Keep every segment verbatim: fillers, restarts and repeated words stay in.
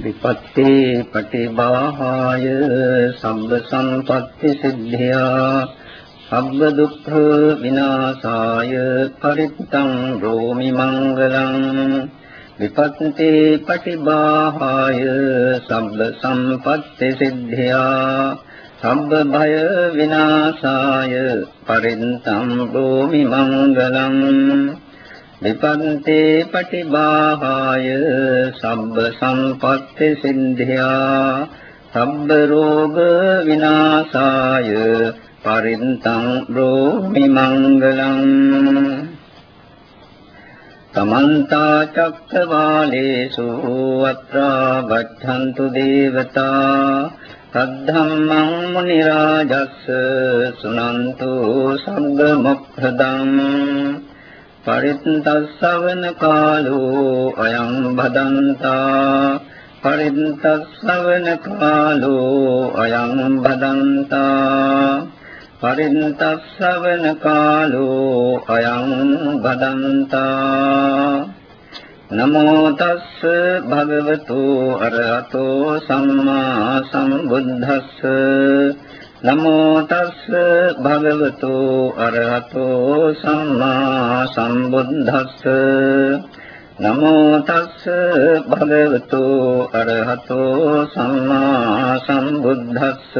विपत्ति पटिबाहाय सब संपत्ति सिद्धिया सब दुख विनाशाय परितं रोमि मंगलं विपत्ति पटिबाहाय सब संपत्ति सिद्धिया सब भय विनाशाय परितं रोमि मंगलं विपत्ति पटिबाहाय सब संपत्ति सिद्धिया सब रोग विनाशाय परितं रोमि मंगलं समन्ता चक्रवालेषु अत्र गच्छन्तु देवता तद्धम्मं मुनिराजस्य शृण्वन्तु सर्वमुक्तदम् परितस्सवन कालो अयं भदन्ता परितस्सवन कालो अयं भदन्ता परितस्सवन कालो अयं भदन्ता नमो तस् भगवतो अरहतो सम्मा सम्बुद्धस्स नमो तस् भगवतो अरहतो सम्मा सम्बुद्धस्स नमो तस् भगवतो अरहतो सम्मा सम्बुद्धस्स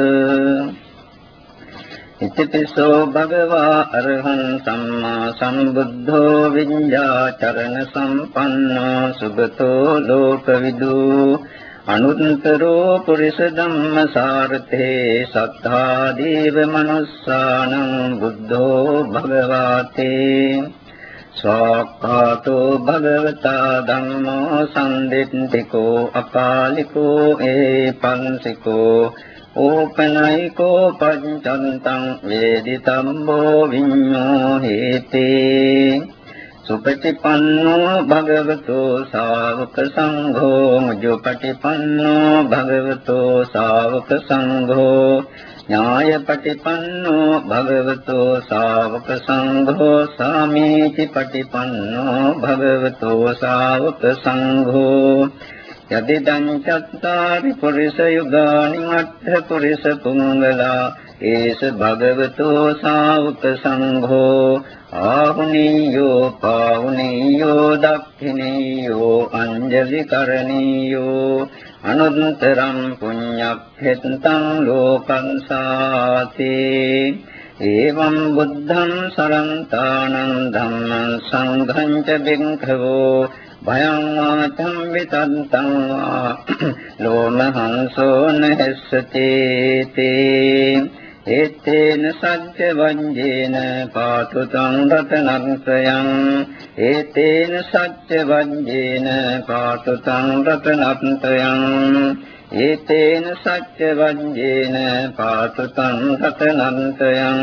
इतिपिसो भगवा अरहं सम्मा सम्बुद्धो विඤ्ඤाचरण सम्पन्नो सुगतो लोकविदु अनुत्तरो पुरुष धम्म सारथे सत्ता देव मनुष्यानं बुद्धो भगवाते स्वाक्खातो भगवता धम्मो सन्दिट्ठिको अकालिको एपंसिको ओपनैको पंचन्तं वेदितम्बो विඤ्ඤोहेते सुपटिपन्नो भगवतो सावक संघो मुजुपटिपन्नो भगवतो सावक संघो न्यायपटिपन्नो भगवतो सावक संघो सामीति पटिपन्नो भगवतो सावक संघो यदिदं चत्तारि पुरुषयुगानि अट्ठ पुरुषपुङ्गला एष भगवतो सावक संघो आहुनीयो पाहुनीयो दक्षिणीयो अञ्जलिकरणीयो अनुत्तरं पुण्यक्षेत्रं लोकं साति एवं बुद्धं शरन्तानं धम्मं संघं च भिक्खवो भयं वाचं वितन्तं वा लोमहंसो न ह्यस्यते एतेन सत्यवज्रेण पातु तं रत्नत्रयम् एतेन सत्यवज्रेण पातु तं रत्नत्रयम् एतेन सत्यवज्रेण पातु तं रत्नत्रयम्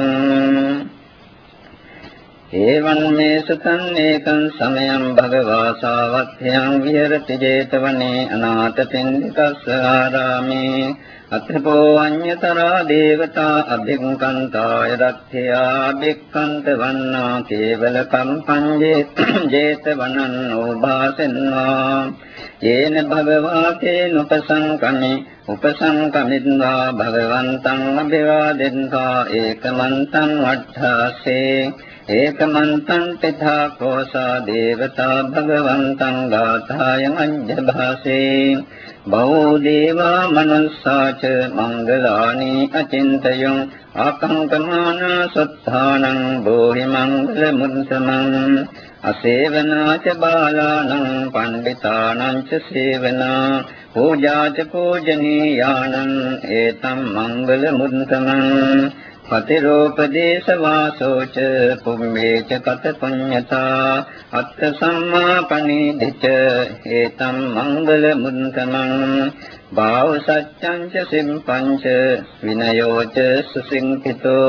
एवं नेसतन्नेकं समयं भगवा सावध्यं विहरति जेतवने अनाथपिण्डिकस्य आरामे अथपो अन्यतरा देवता अभिकन्ताय रथ्या भिक्खन्तवन्ना केवलकम्पं जेतवनन्नो भासिन्वा येन भगवा तेनुपसङ्कमि उपसङ्कमित्वा भगवन्तम् अभिवादित्वा एकमन्तम् अट्ठासे एकमन्तं पिता कोसा देवता भगवन्तं गाथाय मध्यभासे बहु देवा मनुष्या च मङ्गलानि अचिन्तयन् आकङ्कमाना सत्थानं भूरि मङ्गलमुत्तमम् असेवना च बालानां पण्डितानां च सेवना पूजा च पूजनीयानाम् एतं मङ्गलमुत्तमम् पतिरोपदेशवासो च पुण्ये च कथपुण्यता अर्थसम्मापनिधि च एतं मङ्गलमुत्तमम् भावसत्यं च सिंपं च विनयो च सुसिंहितो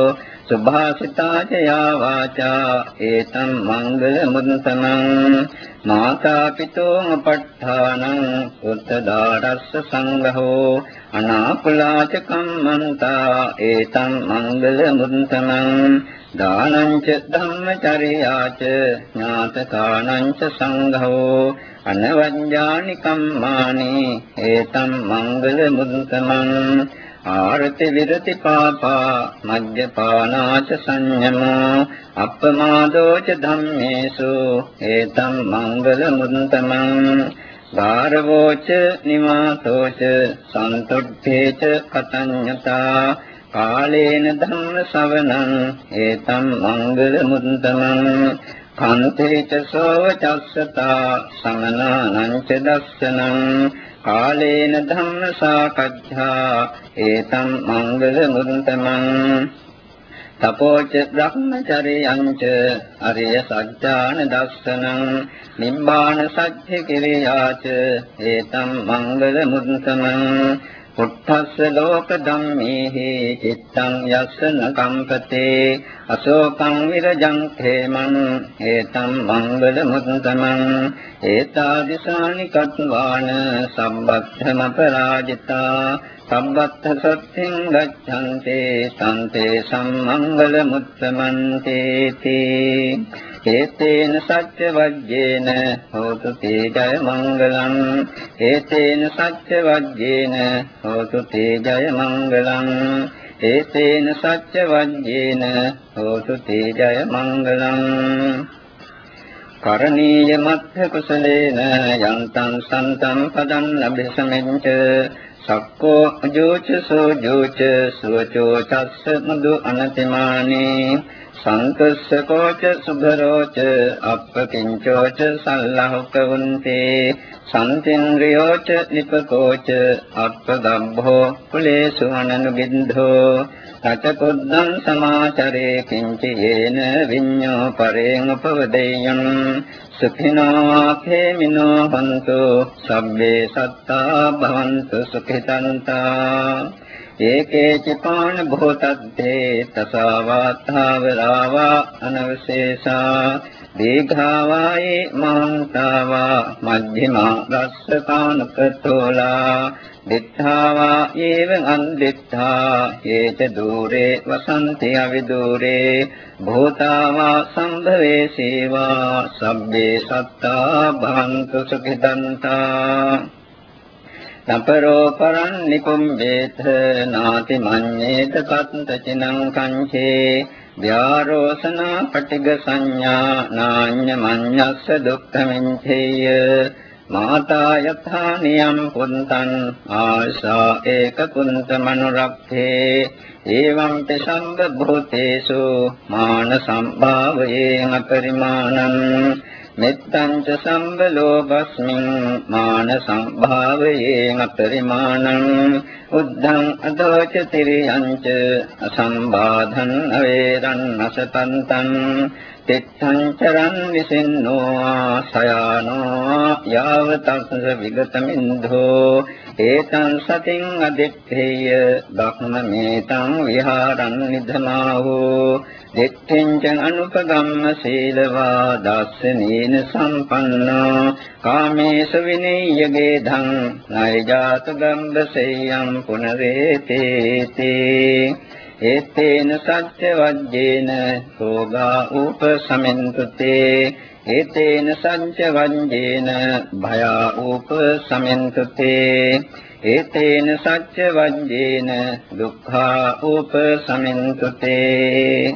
සුභාසිතාච යා වාචා ඒතම් මංගල මුත්තමං මාතා පිතෝ අපට්ඨානං උත්තදාරස්ස සංඝෝ අනාකුලාච කම්මන්තා ඒතම් මංගල මුත්තමං දානං ච ධම්මචර්යාච ඥාතකානං ච සංඝෝ අනවඤ්ඤානි කම්මානි ඒතම් මංගල මුත්තමං ආරති විරති පාපා මජ්ජපානාච සංයමෝ අප්පමාදෝච ධම්මේසු ඒතම් මංගල මුත්තමං ගාරවෝච නිවාසෝච සන්තුට්ඨේච කතඤ්ඤතා කාලේන ධම්ම ශ්‍රවණං ඒතම් මංගල මුත්තමං කන්තේච සෝවචස්සතා සමනානං ච දස්සනං කාලේන ධම්ම සාකච්ඡා ඒතම් මංගල මුත්තමං තපෝච බ්‍රහ්මචර්යං ච අරිය සත්‍යාන දස්සනං නිබ්බාන සත්‍ය කිරියාච ඒතම් මංගල මුත්තමං පුත්තස්ස ලෝක ධම්මේහි චිත්තං යස්සන කම්පතේ අශෝකං විරජං khemං ඒතම් මංගල මුත්තමං ඒතාදිසානි කත්වාන සම්බද්ධම පරාජිතා සම්බත්ත සත්‍යං ගච්ඡන්තේ තන්තේ සම්මංගල මුත්තමන්තේති ඒතේන සත්‍ය වජ්ජේන හෝතු තේ ජය මංගලං ඒතේන සත්‍ය වජ්ජේන හෝතු තේ ජය මංගලං ඒතේන සත්‍ය වජ්ජේන හෝතු තේ ජය මංගලං කරණීය මත්ථ කුසලේන යන්තං සන්තං පදං අභිසමෙන්ච සක්කෝ අජෝච සෝජෝච සුවචෝ චස්ස මදු අනතිමානී සංකස්සකෝච සුභරෝච අප්පකිංචෝච සල්ලහුකවුන්තේ සන්තින්ද්‍රියෝච නිපකෝච අප්පගම්භෝ කුලේසු අනනුගින්ධෝ තතකොද්දං සමාචරේ කිංචි යේන විඤ්ඤෝ පරේං උපවදේයං සුඛිනෝ khේමිනෝ හන්තු සබ්බේ සත්තා භවන්තු සුඛිතන්තා ඒකේ චපාන භෝතත්තේ තසවාතාවරාවා අනවශේෂා දීඝාවායේ මහන්තාවා මජ්ක්‍ධිමා රස්සකානුකතෝලා දිත්තාවා ඒවං අන්දිත්තා හේත දූරේ වසන්ති අවිදූරේ භූතාවා සම්භවේ සේවා සබ්බේ සත්තා භවන්තු සුඛිතන්තා නපරෝ පරං නිකුම්බේත නාති මඤ්ඤේත කත්තචිනං කංචේ ව්‍යාරෝසනා පටිග සංඥා නාඤ්ඤ මඤ්ඤස්ස දුක්ඛමින්තේය මාතා යථා නියම් පුන්තං ආසා ඒක පුන්ත මනුරක්ඛේ එවං තසම්බ භූතේසු මාන සම්භාවයෙන් අපරිමාණං මෙත්තං ච සම්බලෝභස්මින් මාන සම්භාවයෙන් අපරිමාණං උද්ධං අදෝච තිරියං ච අසම්බාධං අවේරං අසතන්තං තිත්තං චරන් විසින්නෝ සයානෝ යාවතස්ස විගතමින්ධෝ ඒතං සතින් අදිත්තේය බක්මමේතං විහාරං නිධමාහෝ දිට්ඨිං අනුපගම්ම සීලවා දස්සනේන සම්පන්නෝ කාමේසු විනේයගේ ධං නයජාත ගම්බසෙයං පුනරේතේති ඒතේන සත්‍ය වජ්ජේන සෝගා උපසමෙන්තුතේ ඒතේන සත්‍ය වජ්ජේන භයා උපසමෙන්තුතේ ඒතේන සත්‍ය වජ්ජේන දුක්ඛා උපසමෙන්තුතේ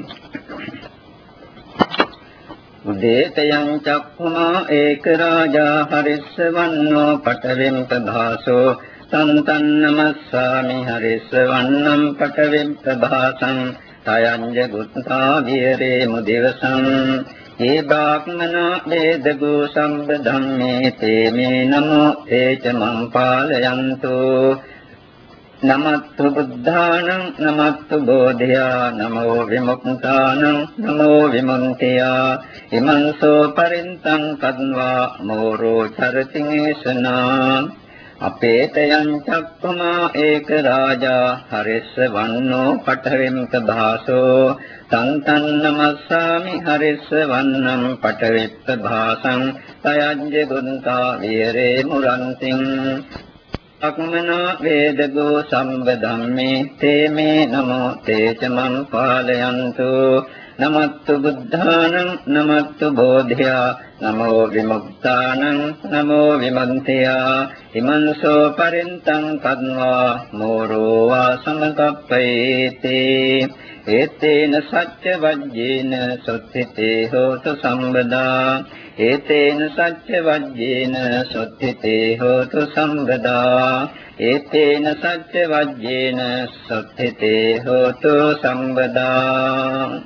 උදේතයං චක්ඛුමා ඒක රාජා හරිස්සවන්නෝ පඨවෙන් ප්‍රභාසෝ තන්තං නමස්සාමි හරිස්සවන්නම් පඨවෙන් ප්‍රභාසං තයං ජගුත්තා විරේ මුදිවසං ඒ බ්‍රාහ්මනා වේදගෝ සම්බ ධම්මේ තේමේ නමෝ ඒච මං පාලයන්තු නමත්තු බුද්ධානං නමත්තු බෝධියා නමෝ විමුක්තානං නමෝ විමුක්තියා ඉමංසෝ පරින්තං කද්වා මෝරෝ චරතිං ඒසනා අපේතයං චක්ඛමා ඒක රාජා හරිස්ස වන්නෝ පඨවිම්ත භාසෝ තන්තං නමස්සාමි හරිස්ස වන්නම් පඨවිත්ත භාසං තයජ්ජ ගුන්තා විරේ මුරන්තිං අක්මනා වේදගෝ සම්බදම්මේ තේමේ නමෝ තේචමං පාලයන්තු නමත්තු බුද්ධානං නමත්තු බෝධියා නමෝ විමුක්තානං නමෝ විමන්තයා ඉමන්සෝ පරින්තං කද්වා මෝරෝ වා සමකප්පේති ඒතේන සච්ච වජ්ජේන සොත්ථිතේ හෝතු සම්බදා ඒතේන සච්ච වජ්ජේන සොත්ථිතේ හෝතු සම්බදා ඒතේන සච්ච වජ්ජේන සොත්ථිතේ හෝතු සම්බදා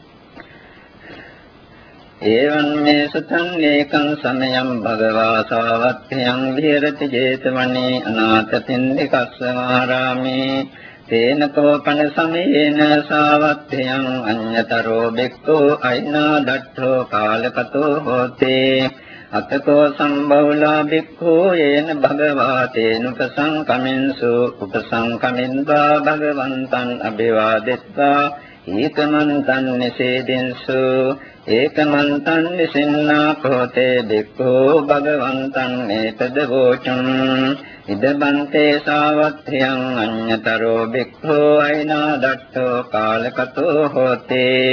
එවං මේ සුතං ඒකං සමයං භගවා සාවත්ථයං විහෙරති 제තවනේ අනාථ පින්ඩිකස්ස මහරාමේ තේන කෝපන සමයේන සාවත්ථයං අඤ්ඤතරෝ බික්ඛෝ අයිනා දට්ඨෝ කාලකතෝ හෝතේ අතකෝ සම්බෞලා බික්ඛෝ යේන භගවා තේනුපසංකමින්සු උපසංකමින්වා භගවන්තං අභිවාදෙත්වා ඒකමන්තං නිසේදෙන්සු ඒකමන්තං නිසින්නා කෝතේ බික්ඛෝ භගවන්තං ඒතදවෝචං ඉදබන්තේ සාවත්ථයං අඤ්ඤතරෝ බික්ඛෝ අයිනා දට්ඨෝ කාලකතෝ හෝතේ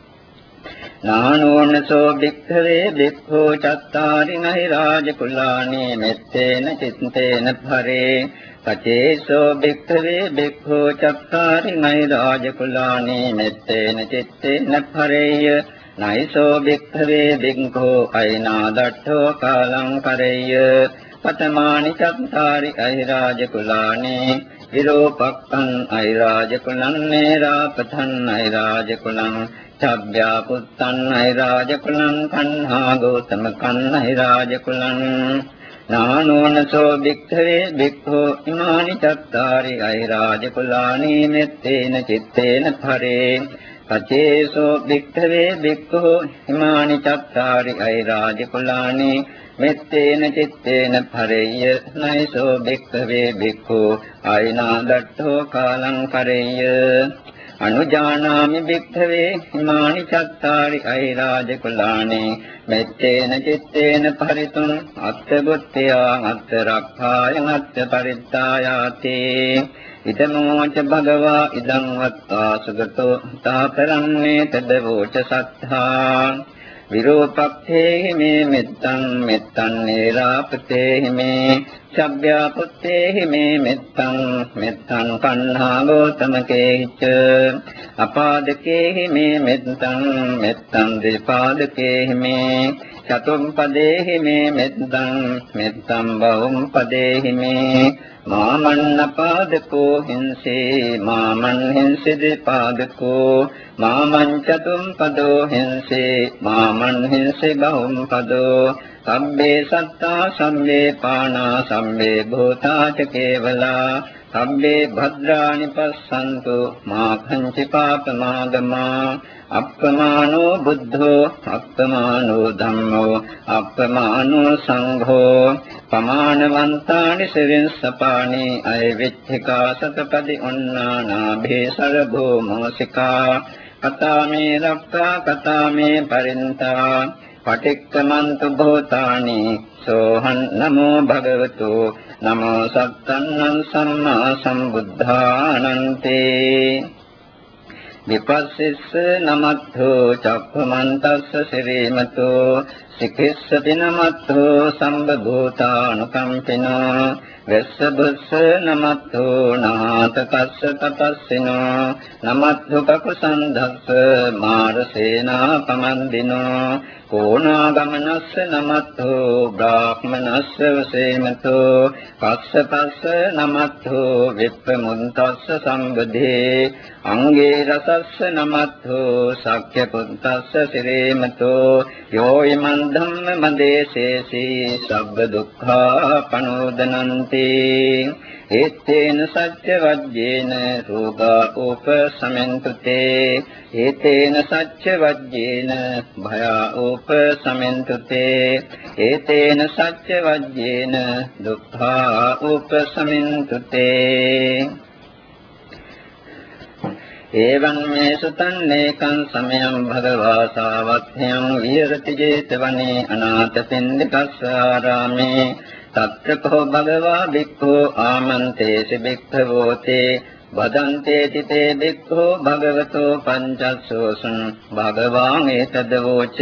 නානෝනසෝ බික්ඛවේ බික්ඛෝ චත්තාරි නහි රාජ කුලානි මෙත්තේන චිත්තේන භරේ පචේසෝ බික්ඛවේ බික්ඛෝ චත්තාරි නහි රාජ කුලානි මෙත්තේන චිත්තේන භරේය නයිසෝ බික්ඛවේ බික්ඛෝ අයිනා දට්ඨෝ කාලං කරේය පතමානි චත්තාරි අහිරාජ කුලානි විරෝපක්ඛං අහිරාජ කුලං නේරාපතං අහිරාජ කුලං චබ්බ්‍යා පුත්තං අහිරාජ කුලං කන්හා ගෞතම කන්න අහිරාජ කුලං නානෝනසෝ භික්ඛවේ භික්ඛෝ ඉමානි චත්තාරි අහිරාජ කුලානි මෙත්තේන චිත්තේන පරේ පචේසෝ භික්ඛවේ භික්ඛෝ ඉමානි චත්තාරි අහිරාජ කුලානි මෙත්තේන චිත්තේන පරේය නයිසෝ භික්ඛවේ භික්ඛෝ අයිනා දට්ඨෝ කාලං කරේය අනුජානාමි භික්ඛවේ ඉමානි චත්තාරි අහිරාජ කුලානි මෙත්තේන චිත්තේන පරිතුං අත්ථ බුද්ධයා අත්ථ රක්ඛාය අත්ථ පරිත්තායාති ඉදමෝච භගවා ඉදං වත්තා සුගතෝ තාපරන්නේ තදවෝච සත්තා විරෝපක්ඛේ මේ මෙත්තං මෙත්තං නේරාපතේ මේ සබ්බ්‍යා පුත්තේ මේ මෙත්තං මෙත්තං කන්හා ගෝතමකේච අපාදකේ මේ මෙත්තං මෙත්තං දීපාදකේ මේ චතුම් පදේ මේ මෙත්තං මෙත්තං බහුම් පදේ මේ මාමන්නපාදකෝ හිංසේ මාමන් හිංසේ දීපාදකෝ මාමං චතුම් පදෝ හිංසේ මාමන් හිංසේ බහුම් පදෝ සම්බේ සත්තා සම්බේ පානා සම්බේ භූතා ච කේවලා සම්බේ භද්‍රානි පස්සන්තු මා කංචි පාපමාගමා අප්පමානෝ බුද්ධෝ අප්පමානෝ ධම්මෝ අප්පමානෝ සංඝෝ පමානවන්තානි සිරින්සපානි අයවිච්ඡිකා සතපදි උන්නානා භේසර භූමෝසිකා කතාමේ රක්ඛා කතාමේ පරින්තා පටික්කමන්තු භූතානි සෝහං නමෝ භගවතු නමෝ සත්තං සම්මා සම්බුද්ධානන්තේ විපස්සිස්ස නමත්තෝ චක්ඛමන්තස්ස සිරීමතෝ සිකිස්සති නමත්තෝ සම්බභූතානුකම්පිනෝ වෙස්ස බුස්ස නමත්තෝ නාතකස්ස තපස්සිනෝ නමත්තෝ කකුසන්ධස්ස මාරසේනා පමන්දිනෝ කෝණාගමනස්ස නමත්තෝ බ්‍රාහ්මනස්ස වසේමතෝ කස්සපස්ස නමත්තෝ විප්පමුන්තස්ස සම්බුද්ධේ අංගේ රසස්ස නමත්තෝ සක්්‍ය පුත්තස්ස සිරේමතෝ යෝ ඉමං ධම්ම මදේසේසී සබ්බ දුක්ඛා පනෝදනන්ති ඒතේන සච්ච වජ්ජේන රෝගා උපසමෙන්තුතේ ඒතේන සච්ච වජ්ජේන භයා උපසමෙන්තුතේ ඒතේන සච්ච වජ්ජේන දුක්ඛා උපසමෙන්තුතේ එවං මේ සුතන්නේකං සමයං භගවා සාවත්ථයං විහෙරති 제තවනේ අනාථ පින්ඩිකස්ස ආරාමේ තත්‍රකෝ භගවා භික්ඛෝ ආමන්තේසි භික්ඛවෝතේ වදන්තේ තිතේ භික්ඛෝ භගවතෝ පංචස්සෝසං භගවාං ඒතදවෝච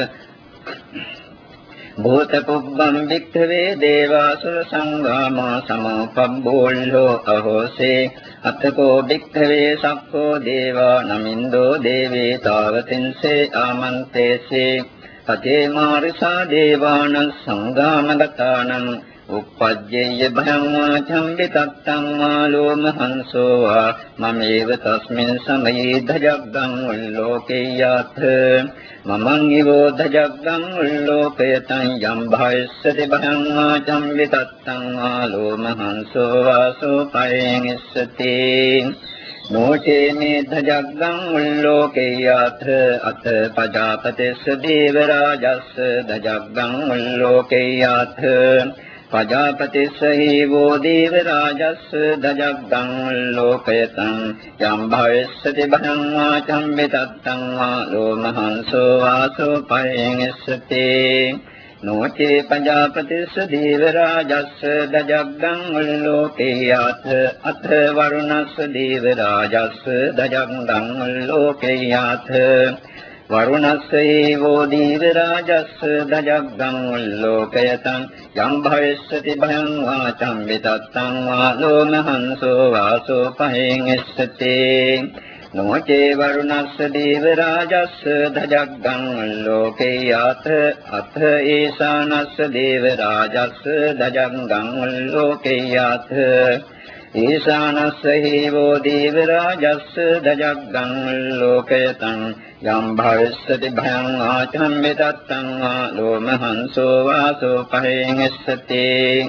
භූතකුබ්බං භික්ඛවේ දේවාසුර සංගාමා සමෝපබ්බෝල්ලෝ අහෝසේ අතකෝ භික්ඛවේ සක්ඛෝ දේවා නමින්දෝ දේවේ තාවතින්සේ ආමන්තේසේ අතේ මාරිසා දේවාන සංගාමගතානං උප්පජ්ජේය භයං වාචං විතත්තං මාලෝ මහන්සෝ වා මමේව තස්මින් සමයේ ධජග්ගං උල්ලෝකේ යත් මමං ඊවෝ ධජග්ගං උල්ලෝකයතං යම් භයස්සති භයං වාචං විතත්තං මාලෝ මහන්සෝ වාසෝ පයෙන් ඉස්සති නෝචේ මේ ධජග්ගං උල්ලෝකේ යත් අත පජාපතිස්ස දේවරාජස්ස ධජග්ගං උල්ලෝකේ යත් පජාපතිස්සහි වෝ දේව රාජස්ස දජග්ගං ලෝකයතං යම් භවෙස්සති භයං වාචං විතත්තං වා ලෝමහංසෝ වාසෝ පයෙන් ඉස්සති නෝචේ පජාපතිස්ස දේව රාජස්ස දජග්ගං ලෝකේ යත් අත වරුණස්ස දේව රාජස්ස දජග්ගං ලෝකේ යත් වරුණස්සේ වෝ දීව රාජස්ස දජග්ගං උල්ලෝකයතං යම් භවෙස්සති භයං වාචං විතත්තං වා ලෝමහංසෝ වාසෝ පහෙන් ඉස්සති නෝචේ වරුණස්ස දීව රාජස්ස දජග්ගං උල්ලෝකේ යත් අත ඒසානස්ස දේව රාජස්ස දජග්ගං උල්ලෝකේ යත් ඊශානස්සහි වෝ දේව රාජස්ස දජග්ගං ලෝකයතං යම් භවෙස්සති භයං වාචං විතත්තං වා ලෝමහංසෝ වාසෝ පහෙන් ඉස්සති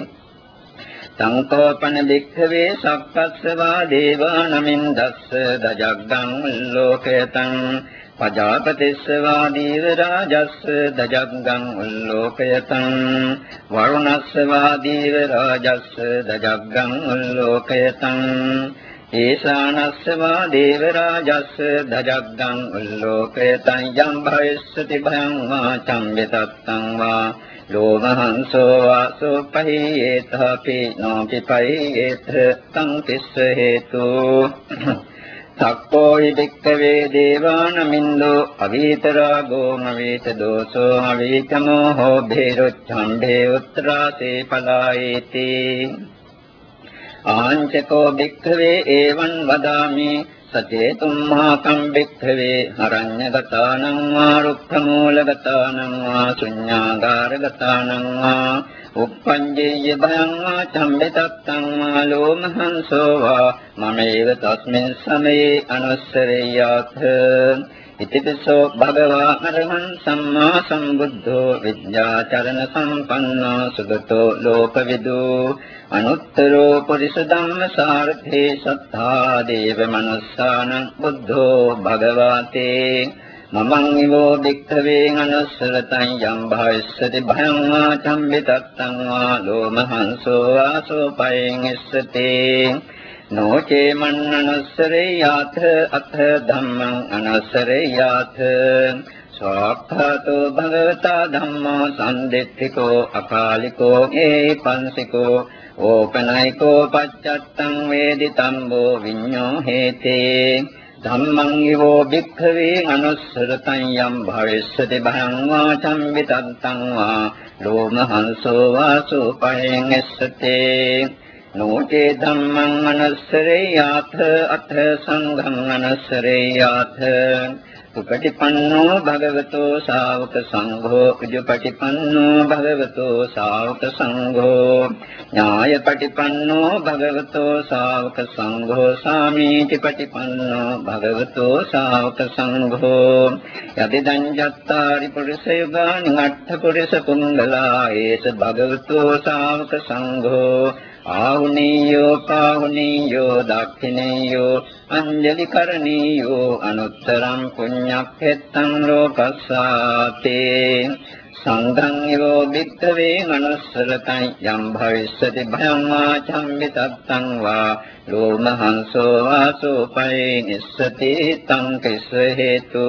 සංකෝපන භික්ඛවේ සක්කස්සවා දේවා නමින්දස්ස දජග්ගං ලෝකයතං පජාපතිස්ස වාදීව රාජස්ස දජග්ගං උල්ලෝකයතං වරුණස්ස වාදීව රාජස්ස දජග්ගං උල්ලෝකයතං ඒසානස්ස වාදීව රාජස්ස දජග්ගං උල්ලෝකයතං යම් භවෙස්සති භයං වාචං විතත්තං වා ලෝමහංසෝ වාසෝ පහියේතාපි නෝපි පහියේත තං තිස්ස හේතු සක්කෝ වික්ඛවේ දේවානමින්දෝ අවීතරාගෝ අවීත දෝසෝ අවීතමෝහෝ භේරොච්ඡම්භේ උත්‍රාසේ පලායේති ආංචකෝ වික්ඛවේ එවං වදාමි සචේතුම්මා කම් වික්ඛවේ අරඤ්ඤගතානං වා රුක්ඛමූලගතානං වා ශුඤ්ඤාගාරගතානං වා උප්පංජේය භයං වාචං විතත්තං වා ලෝමහංසෝ වා මමේව තස්මින් සමයේ අනුස්සරේයාත් ඉතිපිසෝ භගවා අරහං සම්මා සම්බුද්ධෝ විද්‍යාචරණ සම්පන්නෝ සුගතෝ ලෝකවිදු අනුත්තරෝ පුරිස ධම්ම සාරථේ සත්තා දේව මනස්සානං බුද්ධෝ භගවාතේ මමං ඊවෝ භික්ඛවේ අනුස්සරතං යම් භාවිස්සති භයං වාචං විතත්තං වා ලෝමහංසෝ වාසෝ පයෙන් ඉස්සති නෝචේ මන්නනස්සරේයාත අත ධම්මං අනස්සරේයාත සාක්ඛාතෝ භගවතා ධම්මෝ සම්දෙත්තිකෝ අකාලිකෝ ඒපන්සිකෝ ඕපනයිකෝ පච්චත්තං වේදිතම්බෝ විඤ්ඤෝ හේතේ ධම්මං ඊවෝ භික්ඛවේ අනුස්සරතං යම් භවෙස්සති භයං වාචං විතත්තං වා ලෝමහංසෝ වාසෝ පයෙන් ඉස්සති නෝචේ ධම්මං අනුස්සරේයාත අත සංඝං අනුස්සරේයාත උපටිපන්නෝ භගවතෝ ශාවක සංඝෝ උජුපටිපන්නෝ භගවතෝ ශාවක සංඝෝ ඥායපටිපන්නෝ භගවතෝ ශාවක සංඝෝ සාමීචිපටිපන්නෝ භගවතෝ ශාවක සංඝෝ යදිදං චත්තාරි පුරිස යුගානි අට්ඨ පුරිස පුංගලා ඒස භගවතෝ ශාවක සංඝෝ ආහුනීයෝ පාහුනීයෝ දක්ඛිනීයෝ අංජලි කරණීයෝ අනුත්තරං පුඤ්ඤක්ඛෙත්තං ලෝකස්සාතේ සංඝං යෝ වික්ඛවේ මනුස්සරතං යම් භවිස්සති භයං වාචං විතත්තං වා ලෝමහංසෝ වාසෝ පේ නිස්සති තං කිස්ස හේතු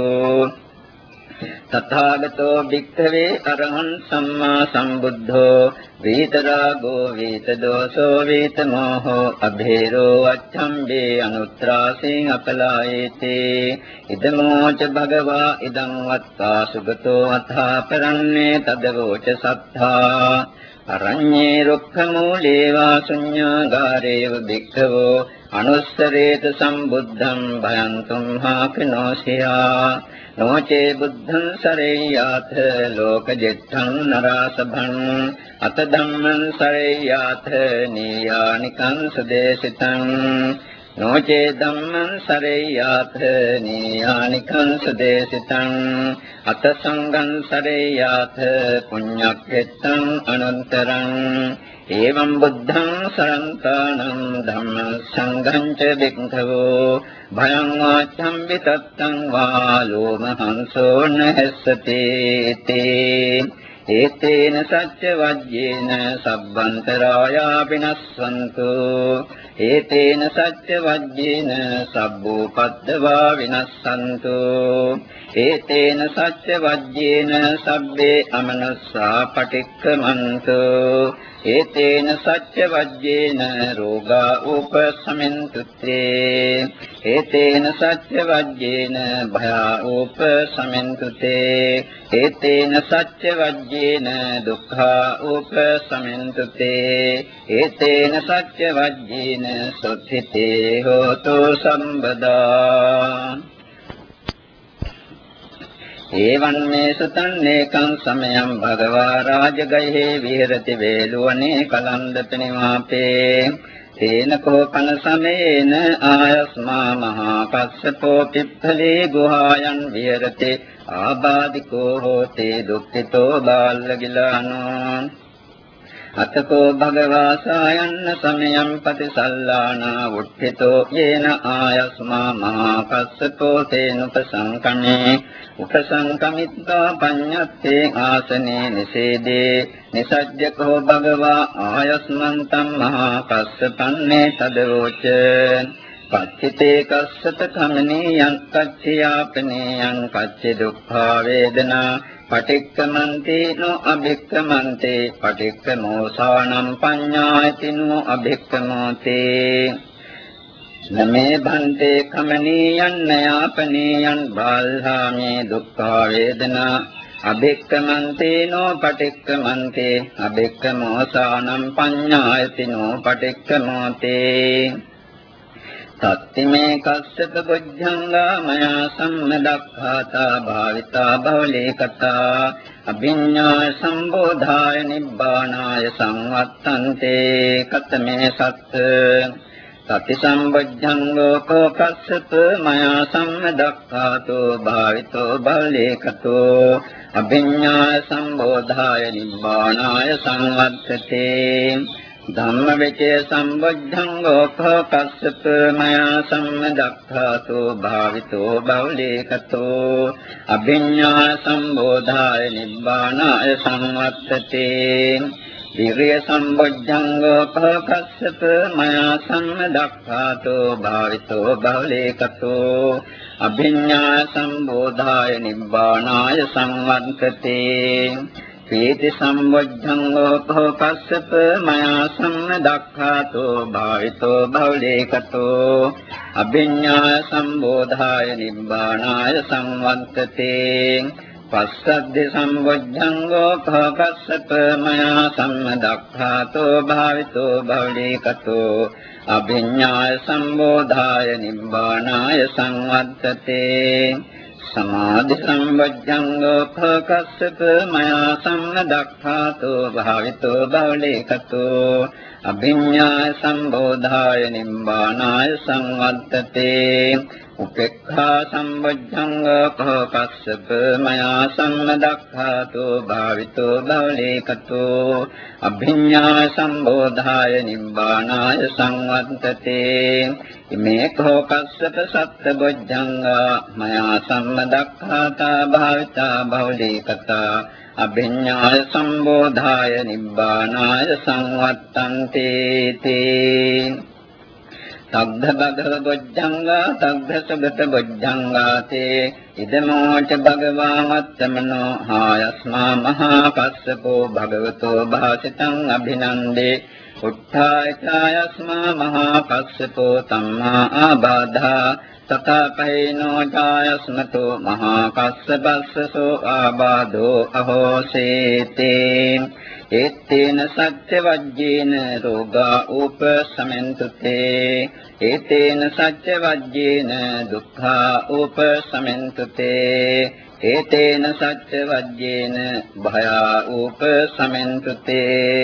තථාගතෝ භික්ඛවේ අරහං සම්මා සම්බුද්ධෝ වේතරාගෝ වේතදෝසෝ වේතමෝහෝ අභේරෝ අච්ඡම්බේ අනුත්‍රාසෙන් අපලායේතේ ඉදමෝච භගවා ඉදං වත්තා සුගතෝ අථා පරන්නේ තදවෝච සත්තා අරඤ්ඤේ රුක්ඛමූලේ වා ශුඤ්ඤාගාරේව භික්ඛවෝ අනුස්සරේත සම්බුද්ධං භයන්තුම් හාකනෝසියා නොචේ බුද්ධං සරේයාත ලෝකජෙත්තං නරාසභං අත ධම්මං සරේයාත නීයානිකං සදේශිතං නොචේ ධම්මං සරේයාත නීයානිකං සදේශිතං අත සංඝං සරේයාත පුඤ්ඤක්ඛෙත්තං අනන්තරං එවං බුද්ධං සරන්තානං ධම්මං සංඝං ච වික්ඛවෝ භයං වාචං විතත්තං වා ලෝමහංසෝ නහස්සති තේ ඒතේන සච්ච වජ්ජේන සබ්බන්තරායා විනස්සන්තු ඒතේන සච්ච වජ්ජේන සබ්බෝපද්දවා විනස්සන්තු ඒතේන සච්ච වජ්ජේන සබ්බේ අමනස්සා පටික්කමන්තු ඒතේන සච්ච වජ්ජේන රෝගා උපසමෙන්තුතේ ඒතේන සච්ච වජ්ජේන භයා උපසමෙන්තුතේ ඒතේන සච්ච වජ්ජේන දුක්ඛා උපසමෙන්තුතේ ඒතේන සච්ච වජ්ජේන සුද්ධිතේ හෝතු සම්බදා එවං මේ සුතං නේකං සමයං භගවා රාජගයේ විහෙරති වේලුවනේ කලන්දත නිවාපේ තේන කෝපන සමයේන ආයස්මා මහා කස්සපෝ පිප්පලේ ගුහායන් විහෙරති ආබාධිකෝ හෝතේ දුක්ඛිතෝ බාල්ලගිලානෝ අතකෝ භගවා සායන්න සමයං පතිසල්ලානා උට්ඨිතෝ යේන ආයස්මා මහා කස්සපෝ තේනුපසංකනේ උපසංකමිත්තා පඤ්ඤත්තේ ආසනේ නිසේදේ නිසජ්ජකෝ භගවා ආයස්මන්තං මහා කස්සපන්නේ තදවෝච පච්චිතේ කස්සත කමනේ යං කච්චයාපනේ යං කච්ච දුක්ඛා වේදනා පටික්කමන්ති නෝ අභික්කමන්ති පටික්කමෝසානම් පඤ්ඤායතිනෝ අභික්කමෝතේ නමේ භන්තේ කමනීයං නයාපනීයං බාල්හාමේ දුක්ඛා වේදනා අභික්කමන්ති නෝ පටික්කමන්ති අභික්කමෝසානම් පඤ්ඤායතිනෝ පටික්කමෝතේ තත්තිමේ කස්සප බුද්ධංගා මයා සම්මදක්ඛාතා භාවිතා බවලේ කතා අභිඤ්ඤා සම්බෝධාය නිබ්බානාය සංවත්තන්තේ කතමේ සත්ත සති සම්බුද්ධංගෝ කෝ කස්සප මයා සම්මදක්ඛාතෝ භාවිතෝ බවලේ කතෝ අභිඤ්ඤා සම්බෝධාය නිබ්බානාය සංවත්තතේ ධම්මවිචේ සම්බුද්ධංගෝ කෝ කස්සප මයා සම්මදක්ඛාතෝ භාවිතෝ බවලේ කතෝ අභිඤ්ඤා සම්බෝධාය නිබ්බානාය සංවත්තතේ විරිය සම්බුද්ධංගෝ කෝ කස්සප මයා සම්මදක්ඛාතෝ භාවිතෝ බවලේ කතෝ අභිඤ්ඤා සම්බෝධාය නිබ්බානාය සංවත්තතේ පීති සම්බුද්ධංගෝ කෝ කස්සප මයා සම්මදක්ඛාතෝ භාවිතෝ බවලේ කතෝ අභිඤ්ඤා සම්බෝධාය නිබ්බානාය සංවත්තතේ පස්සද්ධි සම්බුද්ධංගෝ කෝ කස්සප මයා සම්මදක්ඛාතෝ භාවිතෝ බවලේ කතෝ අභිඤ්ඤා සම්බෝධාය නිබ්බානාය සංවත්තතේ සමාධි සම්බොජ්ජංගෝ භකස්සප මයා සම්මදක්ඛාතෝ භාවිතෝ බවලේකතෝ අභිඤ්ඤාය සම්බෝධාය නිම්බානාය සංවත්තතේ උපේක්ඛා සම්බොජ්ජංගෝ භකස්සප මයා සම්මදක්ඛාතෝ භාවිතෝ බවලේකතෝ අභිඤ්ඤාය සම්බෝධාය නිම්බානාය සංවත්තතේ ඉමේ කෝ කස්සප සත්ත බොජ්ජංගා මයා සම්මදක්ඛාතා භාවිතා බහුලීකතා අභිඤ්ඤාය සම්බෝධාය නිබ්බානාය සංවත්තන්ති තේ තග්ධ බගව බොජ්ජංගා තග්ධ සුගත බොජ්ජංගා තේ ඉදමෝච භගවා මත්තමනෝ හායස්මා මහා කස්සපෝ භගවතෝ භාසිතං අභිනන්දේ උත්ථායස්මා මහා කස්සපෝ තම්මා ආබාධා තථාපහේනෝ ජායස්මතෝ මහා කස්සපස්සසෝ ආබාධෝ අහෝසේතේ ඒතේන සත්‍ය වජ්ජේන රෝගා උපසමෙන්තුතේ ඒතේන සත්‍ය වජ්ජේන දුක්ඛා උපසමෙන්තුතේ ඒතේන සත්‍ය වජ්ජේන භයා උපසමෙන්තුතේ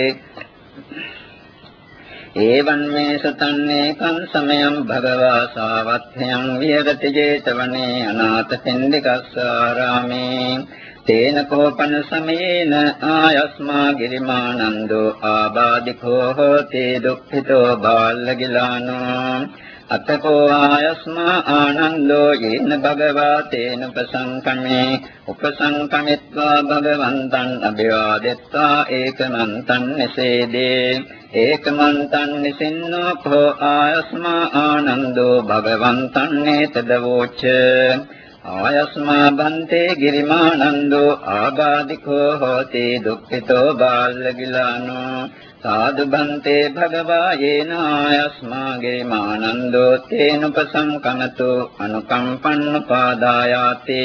එවං මේ සතන්නේ කං සමයං භගවා සාවත්ථයං විහෙරති 제තවනේ අනාථ පින්ඩිකස්සාරාමේ තේන කෝපන සමයේන ආයස්මා ගිරිමානන්දෝ ආබාධිකෝ හෝති දුක්ඛිතෝ බාලගිලානෝ අතකෝ ආයස්මා ආනන්දෝ යේන භගවා තේන උපසංකමේ උපසංකමිත්වා භගවන්තං අභිවාදෙත්වා ඒකමන්තං නිසේදේ ඒකමන්තං නිසින්නෝ කෝ ආයස්මා ආනන්දෝ භගවන්තං නේතදවෝච ආයස්මා බන්තේ ගිරිමානන්දෝ ආබාධිකෝ හෝති දුක්ඛිතෝ බාලගිලානෝ සාදු බන්තේ භගවා යේන ආයස්මා ගිරිමානන්දෝ තේන උපසංකමතෝ අනුකම්පන්න පාදායාති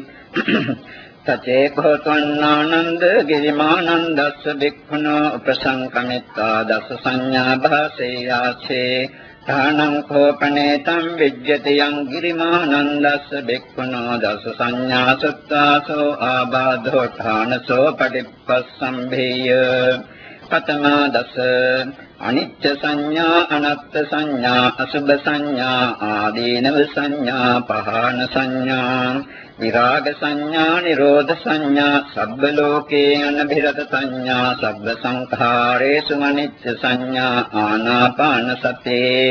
තචේ කෝතවන්නානන්ද ගිරිමානන්දස්ස බික්ඛුනෝ උපසංකමිත්වා දස සංඥා භාසේයාචේ තානං කෝපනේතං විජ්ජති යං ගිරිමානන්දස්ස බික්ඛුනෝ දස සංඥා සත්තාසෝ ආබාධෝ ඨානසෝ පටිප්පස්සම්භේය පතමා දස අනිච්ච සංඥා අනත්ත් සංඥා අසුභ සංඥා ආදීනව සංඥා පහාන සංඥා විරාග සංඥා නිරෝධ සංඥා සබ්බ ලෝකේ අනබිරත සංඥා සබ්බ සංඛාරේසු අනිච්ච සංඥා ආනාපාන සතේ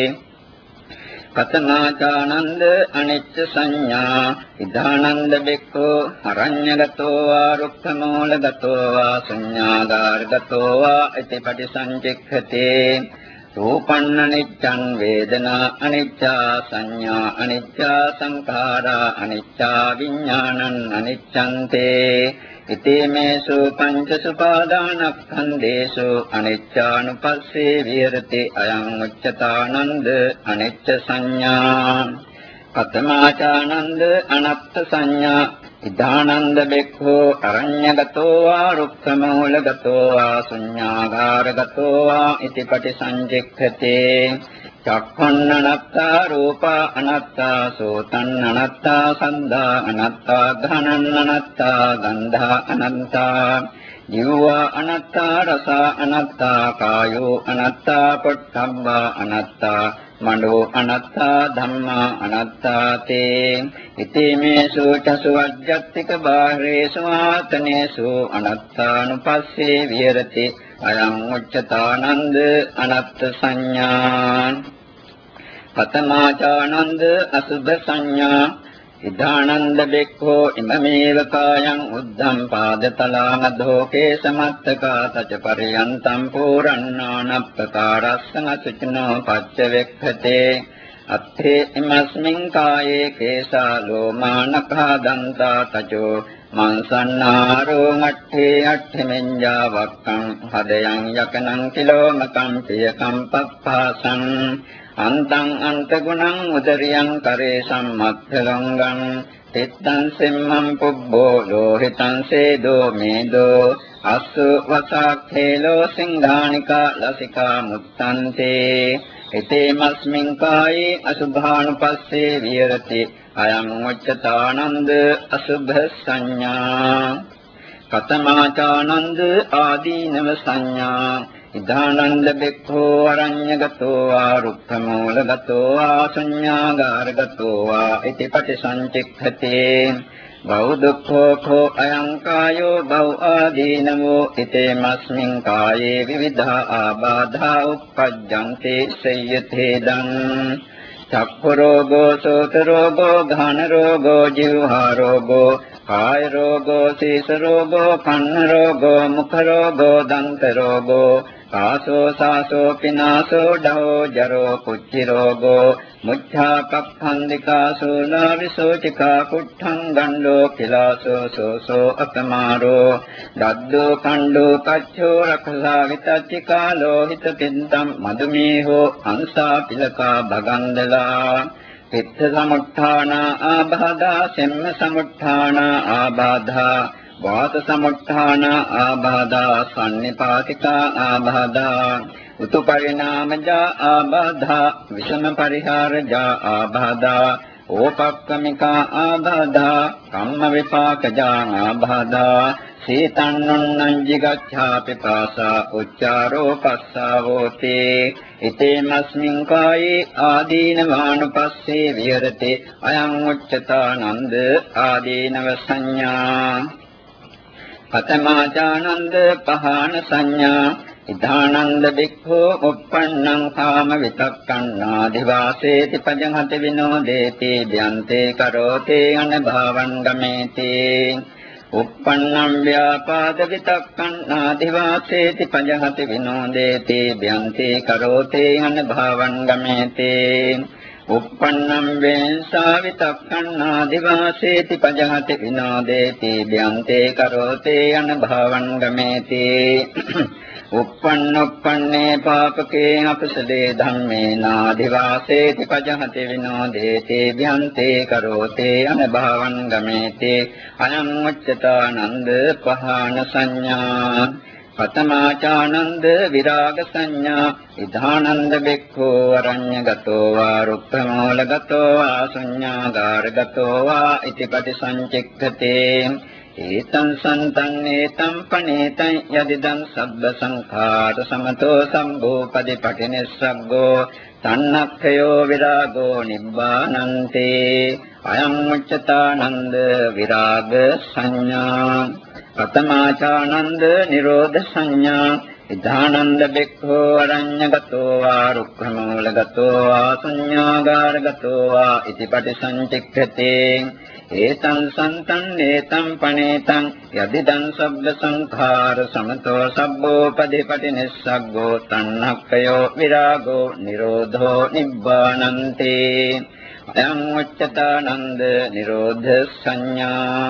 කතනාචානන්ද අනිච්ච සංඥා ඉදානන්ද බෙක්ඛෝ අරඤ්‍යගතෝ වා රුක්ඛමූලගතෝ වා සංඥාගාරගතෝ වා ඉති පටිසංචික්ඛතේ රූපං අනිච්ඡං වේදනා අනිච්චා සංඥා අනිච්චා සංඛාරා අනිච්චා විඥානං අනිච්ඡං තේ ඉතේමේසු පංච සුපාදානස්කන්ධේසු අනිච්චානුපස්සේ විහෙරති අයං උච්චතානන්ද අනිච්ච සංඥා කතමාචානන්ද අනත්ත් සංඥා ඉදානන්ද බෙක්ඛෝ අරඤ්‍යගතෝ වා රුක්ඛමූලගතෝ වා ශුඤ්ඤාගාරගතෝ වා ඉති පටිසංචික්ඛතේ චක්ඛුන්න අනත්තා රූපා අනත්තා සෝතං අනත්තා සන්ධා අනත්තා ඝනං අනත්තා ගන්ධා අනත්තා ජීවා අනත්තා රස අනත්තා කායෝ අනත්තා පොට්ඨම්බා අනත්තා මනෝ අනත්තා ධම්මා අනත්තා තේ ඉතිමේසු චසු අජ්ජත්තික බාහිරේසු ආතනේසු අනත්තානුපස්සේ විහෙරති අයං උච්චතානන්ද අනත්ත් සංඥා පතමාචානන්ද අසුභ සංඥා ඉදානන්ද බෙක්ඛෝ ඉමමේව කායං උද්ධං පාදතලාමධෝකේ සමත්තකා තච පරියන්තං පූරණානප්පකාරස්සං අසුචිනෝ පච්චවෙක්ඛතේ අත්තේ ඉමස්මින් කායේ කේසා ලෝමානඛා දන්තා තචෝ මංසන්නාරෝ මට්ඨේ අට්ඨෙමෙන්ජා වක්කං හදයන් යකනං කිලෝමකං පියකම් පප්පාසං අන්තං අන්තගුණං උදරියං කරේ සම්මත්තලංගං තිත්තං සෙම්මං පුබ්බෝ ලෝහිතං සේදෝ මේදෝ අස්සු වසක්ඛේලෝ සිංහානිකා ලසිකා මුත්තන්තේ ඉතේමස්මින් කායේ අසුභානුපස්සේ විහෙරති අයං උච්චතානන්ද අසුභ සංඥා කතමාචානන්ද ආදීනව සංඥා ඉදානන්ද බෙක්ඛෝ අරඤ්ඤගතෝ වා රුක්ඛමූලගතෝ වා ශුඤ්ඤාගාරගතෝ වා ඉති පටිසංචික්ඛතේ බෞ දුක්ඛෝ කෝ අයං කායෝ බෞ ආදීනවෝ ඉතේමස්මින් කායේ විවිධා ආබාධා උප්පජ්ජන්ති සය්‍යතේදං චක්ඛු රෝගෝ සෝත රෝගෝ ඝාන රෝගෝ ජීවහා රෝගෝ කාය රෝගෝ සීස රෝගෝ කන්න රෝගෝ මුඛ රෝගෝ දන්ත රෝගෝ කාසෝ සාසෝ පිනාසෝ ඩහෝ ජරෝ කුච්චි රෝගෝ මුච්ඡා පක්ඛන්දිකා සෝලාවිසෝ චිකා කුට්ඨං ගණ්ඩෝ කිලාසෝ සෝසෝ අපමාරෝ දද්දෝ කණ්ඩෝ කච්චෝ රක්ඛසා විතච්චිකා ලෝහිත පින්තම් මදුමේහෝ අංසා පිලකා භගන්දලා පිත්ත සමුත්ථාන ආබාධා සෙම්ම සමුත්ථාන ආබාධා වාත සමුත්ථාන ආබාධා සම්නිපාතිකා ආබාධා උතු පරිණාමජා ආබාධා විෂම පරිහාරජා ආබාධා ඕපක්කමිකා ආබාධා කම්ම විපාකජා ආබාධා සීතන්නං ජිගච්ඡාපි පාසා උච්චාරෝ පස්සාවෝති ඉතේමස්මින් කායේ ආදීනවානුපස්සේ විහෙරති අයං උච්චතානන්ද ආදීනව සංඥා කතමාචානන්ද පහාන සංඥා ඉදානන්ද බික්ඛෝ උප්පන්නං කාම විතක්කන්නාදිවාසේති පජහත විනෝදේති ධ්‍යන්තේ කරෝතේ අනභවං ගමේති උප්පන්නං ව්‍යාපාද විතක්කන්නාදිවාසේති පජහත විනෝදේති ධ්‍යන්තේ කරෝතේ අනභවං ගමේති උප්පන්නං වේසා විතක්කන්නාදිවාසේති පජහත විනෝදේති ධ්‍යන්තේ කරෝතේ අනභවං ගමේති uppannoppanne papake apasade dhamme nadivaseti pajahate vinodete vyante karote anabhavan gamete ayam uccatananda pahana sanya patamacananda viraga sanya idhananda bhikkho aranyagato va rukkhamolagato va sunyagāragato va iti patisancikkhate ඒතං සන්තං ඒතං පනේතං යදිදං සබ්බ සංඛාර සමතෝ සම්භෝ පදිපටිනිස්සග්ගෝ තන්නක්ඛයෝ විරාගෝ නිබ්බානන්තේ අයං උච්චතානන්ද විරාග සංඥා පතමාචානන්ද නිරෝධ සංඥා ඉදානන්ද බෙක්ඛෝ අරඤ්ඤගතෝ වා රුක්ඛමූලගතෝ වා ශුඤ්ඤාගාරගතෝ වා ඉති පටිසංචික්ඛතේ ඒතං සන්තං ඒතං පනේතං යදිදං සබ්බ සංඛාර සමතෝ සබ්බෝ පදිපටිනිස්සග්ගෝ තන්නක්ඛයෝ විරාගෝ නිරෝධෝ නිබ්බානන්තේ අයං උච්චතානන්ද නිරෝධ සංඥා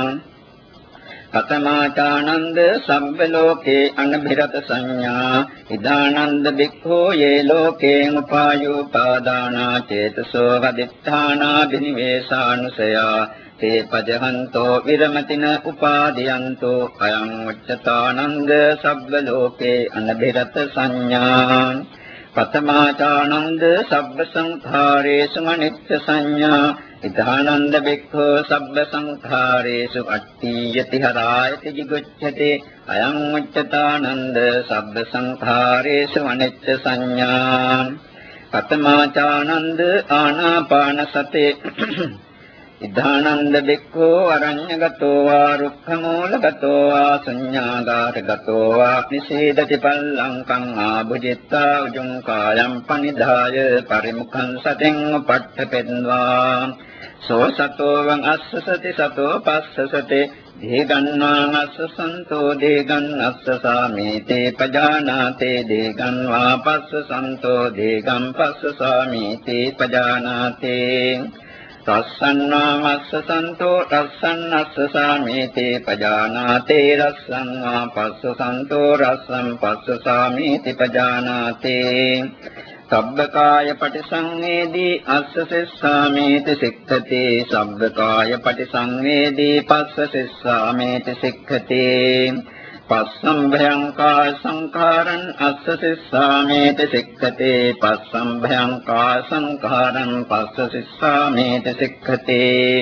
කතමාචානන්ද සබ්බ ලෝකේ අනභිරත සංඥා ඉදානන්ද බික්ඛෝ යේ ලෝකේ උපායෝපාදානා චේතසෝ වදිත්තානා බිනිවේසානුසයා තේ පජහන්තෝ විරමතින උපාදීයන්තෝ අයං උච්චතානන්ද සබ්බ ලෝකේ අනභිරත සංඥා පතමාචානන්ද සබ්බ සංඛාරේසු අනිච්ච සංඥා ඉදානන්ද බික්ඛෝ සබ්බ සංඛාරේසු අට්ඨියති හරායති jigucchate අයං උච්චතානන්ද සබ්බ සංඛාරේසු අනිච්ච සංඥා පතමාචානන්ද ආනාපාන සතේ ඉදානන්ද බික්ඛෝ අරඤ්ඤගතෝ වා රුක්ඛමූලගතෝ වා ශුඤ්ඤාගාරගතෝ වා නිසීදති පල්ලංකං ආභුජිත්තා උජුං කායං පනිදාය පරිමුඛං සතෙන් උපට්ඨපෙන්වා සෝ සතෝ වං අස්ස සති සතෝ පස්ස සතේ දීගන්වාං අස්ස සන්තෝ දීගන් අස්ස සාමීතේ පජානාතේ දීගන් වා පස්ස සන්තෝ දීගම් පස්ස සාමීතේ පජානාතේ රස්සන්නාමස්ස සන්තෝ රස්සන්නස්ස සාමීතේ පජානාතේ රස්සන්වා පස්ස සන්තෝ රස්සං පස්ස සාමීති පජානාතේ සබ්බකාය පටිසංවේදී අස්ස සිස්සාමේති සික්ඛති සබ්බකාය පටිසංවේදී පස්ස සිස්සාමේති සික්ඛති පස්සම්භයං කාය සංඛාරං අස්ස සිස්සාමේති සික්ඛති පස්සම්භයං කාය සංඛාරං පස්ස සිස්සාමේති සික්ඛති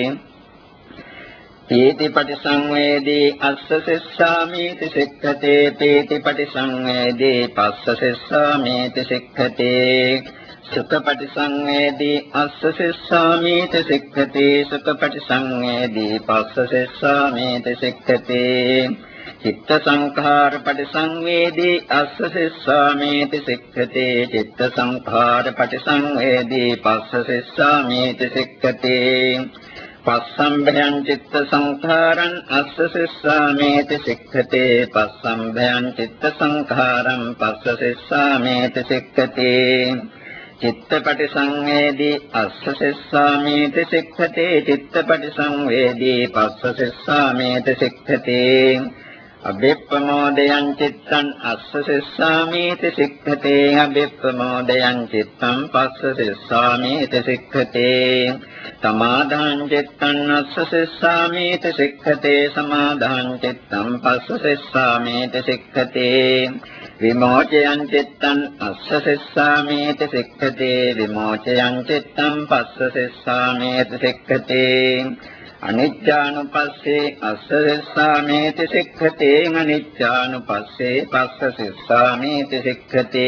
තේති පටිසංවේදී අස්ස සිස්සාමේති සික්ඛති තේති පටිසංවේදී පස්ස සිස්සාමේති සික්ඛති සුඛ පටිසංවේදී අස්ස සිස්සාමේති සික්ඛති සුඛ පටිසංවේදී පස්ස සිස්සාමේති සික්ඛති චිත්ත සංඛාර පටිසංවේදී අස්ස සිස්සාමේති සික්ඛති චිත්ත සංඛාර පටිසංවේදී පස්ස සිස්සාමේති සික්ඛති පස්සම්භයං චිත්ත සංඛාරං අස්ස සිස්සාමේති සික්ඛති පස්සම්භයං චිත්ත සංඛාරං පස්ස සිස්සාමේති සික්ඛති චිත්තපටි සංවේදී අස්ස සිස්සාමේති සික්ඛති චිත්තපටි සංවේදී පස්ස සිස්සාමේති සික්ඛති අබ්බෙප්පමෝදයං චිත්තං අස්ස සිස්සාමේති සික්ඛති අබ්බෙප්පමෝදයං චිත්තං පස්ස සිස්සාමේති සික්ඛති සමාධාං චිත්තං අස්ස සිස්සාමේති සික්ඛති සමාධාං චිත්තං පස්ස සිස්සාමේති සික්ඛති විමෝචයං චිත්තං අස්ස සිස්සාමේති සික්ඛති විමෝචයං චිත්තං පස්ස සිස්සාමේති සික්ඛති අනිච්ඡානුපස්සේ අස්ස සිස්සාමේති සික්ඛති අනිච්ඡානුපස්සේ පස්ස සිස්සාමේති සික්ඛති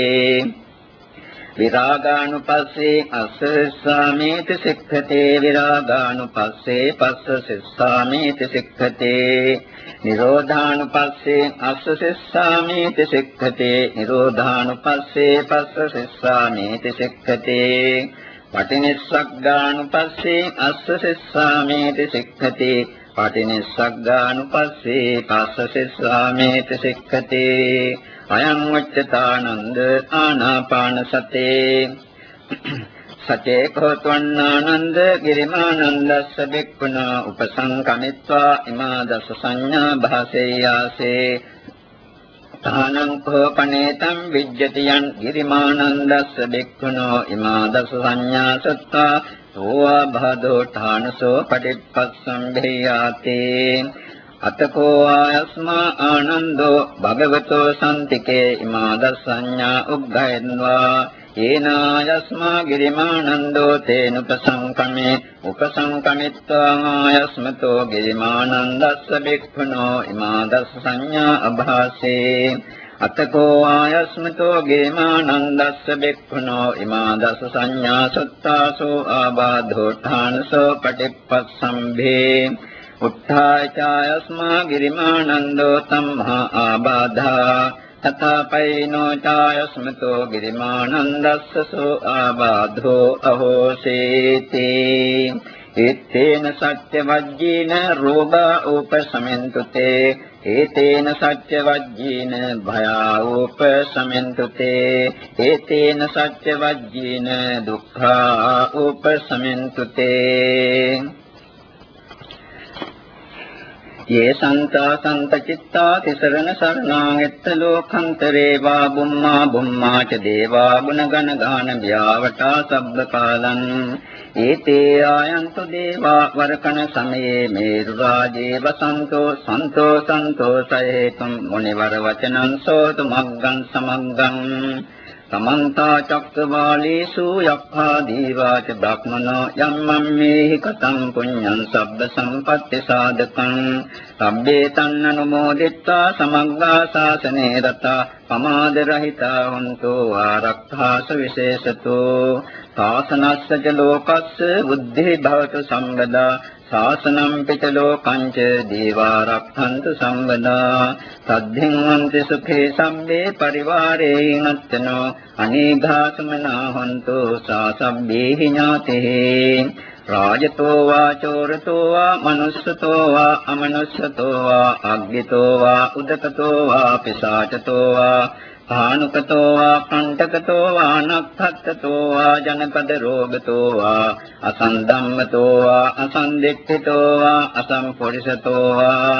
විරාගානුපස්සේ අස්ස සිස්සාමේති සික්ඛති විරාගානුපස්සේ පස්ස සිස්සාමේති සික්ඛති නිරෝධානුපස්සේ අස්ස සිස්සාමේති සික්ඛති නිරෝධානුපස්සේ පස්ස සිස්සාමේති සික්ඛති පටිනිස්සග්ගානුපස්සේ අස්ස සිස්සාමේති සික්ඛති පටිනිස්සග්ගානුපස්සේ පස්ස සිස්සාමේති සික්ඛති අයං උච්චතානන්ද ආනාපාන සතේ සතේ කෝත්වන්නානන්ද ගිරිමානන්දස්ස බික්ඛුනා උපසංකමිත්වා ඉමා දස සංඥා භාසෙයාසේ තානං කෝපනේතං විජ්ජති යං ගිරිමානන්දස්ස බික්ඛුනෝ ඉමා දස සංඥා සත්තා සෝවා භාදෝ ඨානසෝ පටිප්පස්සම්භේයාති අතකෝ ආයස්මා ආනන්දෝ භගවතෝ සම්තිකේ ඉමා දස සංඥා උග්ගයන්වා ඒනායස්මා ගිරිමානන්දෝ තේනුපසංකමේ උපසංකමිත්වා ආයස්මතෝ ගිරිමානන්දස්ස බික්ඛුනෝ ඉමා දස සංඥා අභාසේ අතකෝ ආයස්මතෝ ගිරිමානන්දස්ස බික්ඛුනෝ ඉමා දස සංඥා සත්තාසෝ ආබාධෝ ඨානසෝ පටිප්පස්සම්භේ උත්ථායචායස්මා ගිරිමානන්දෝ තම්හා ආබාධා තථාපයිනෝ චායස්මතෝ ගිරිමානන්දස්ස සෝ ආබාධෝ අහෝසේති ඒතේන සත්‍ය වජ්ජීන රෝගා උපසමෙන්තුතේ ඒතේන සත්‍ය වජ්ජීන භයා උපසමෙන්තුතේ ඒතේන සත්‍ය වජ්ජීන දුක්ඛා උපසමෙන්තුතේ ये संता संत चित्ता तिसरණ සරණාගෙත්ත ලෝකන්තරේ වා බුම්මා බුම්මා ච දේවා ගුණගණ ගාන ව්‍යාවටා සබ්බ කාලං ඒතේ ආයන්තු දේවා වරකණ සමයේ මේරු රාජේ වසන්තෝ සන්තෝ සන්තෝ සයේතුම් මොනිවර වචනං සෝතු මග්ගං සමග්ගං समन्ता चक्रवालेषु यक्खा दीवाच ब्रह्मणो यम्मम्मेहि कथं पुण्यं सब्ब सम्पत्ति साधकं सब्बे तन्ननुमोदित्वा समग्गा शासने रता पमादरहिता हन्तु आरक्षासु विशेषतो शासनस्य च लोकस्य बुद्धिः भवतु संवदा शासनं पिच लोकञ्च दीवारक्षन्तु संवदा तद्धिन्वन्ति सुखे सब्बे परिवारे नत्तनो अनेघासुमना हन्तु सा सब्बेः ज्ञातिः राजतो वा चोरतो वा मनुष्यतो वा अमनुष्यतो वा अज्ञितो वा उदकतो वा पिशाचतो वा भानुकतो वा कंटकतो वा नक्षत्तो वा जनपद रोगतो वा असंधम्मतो वा असंदिक्षितो वा असंपुरुषतो वा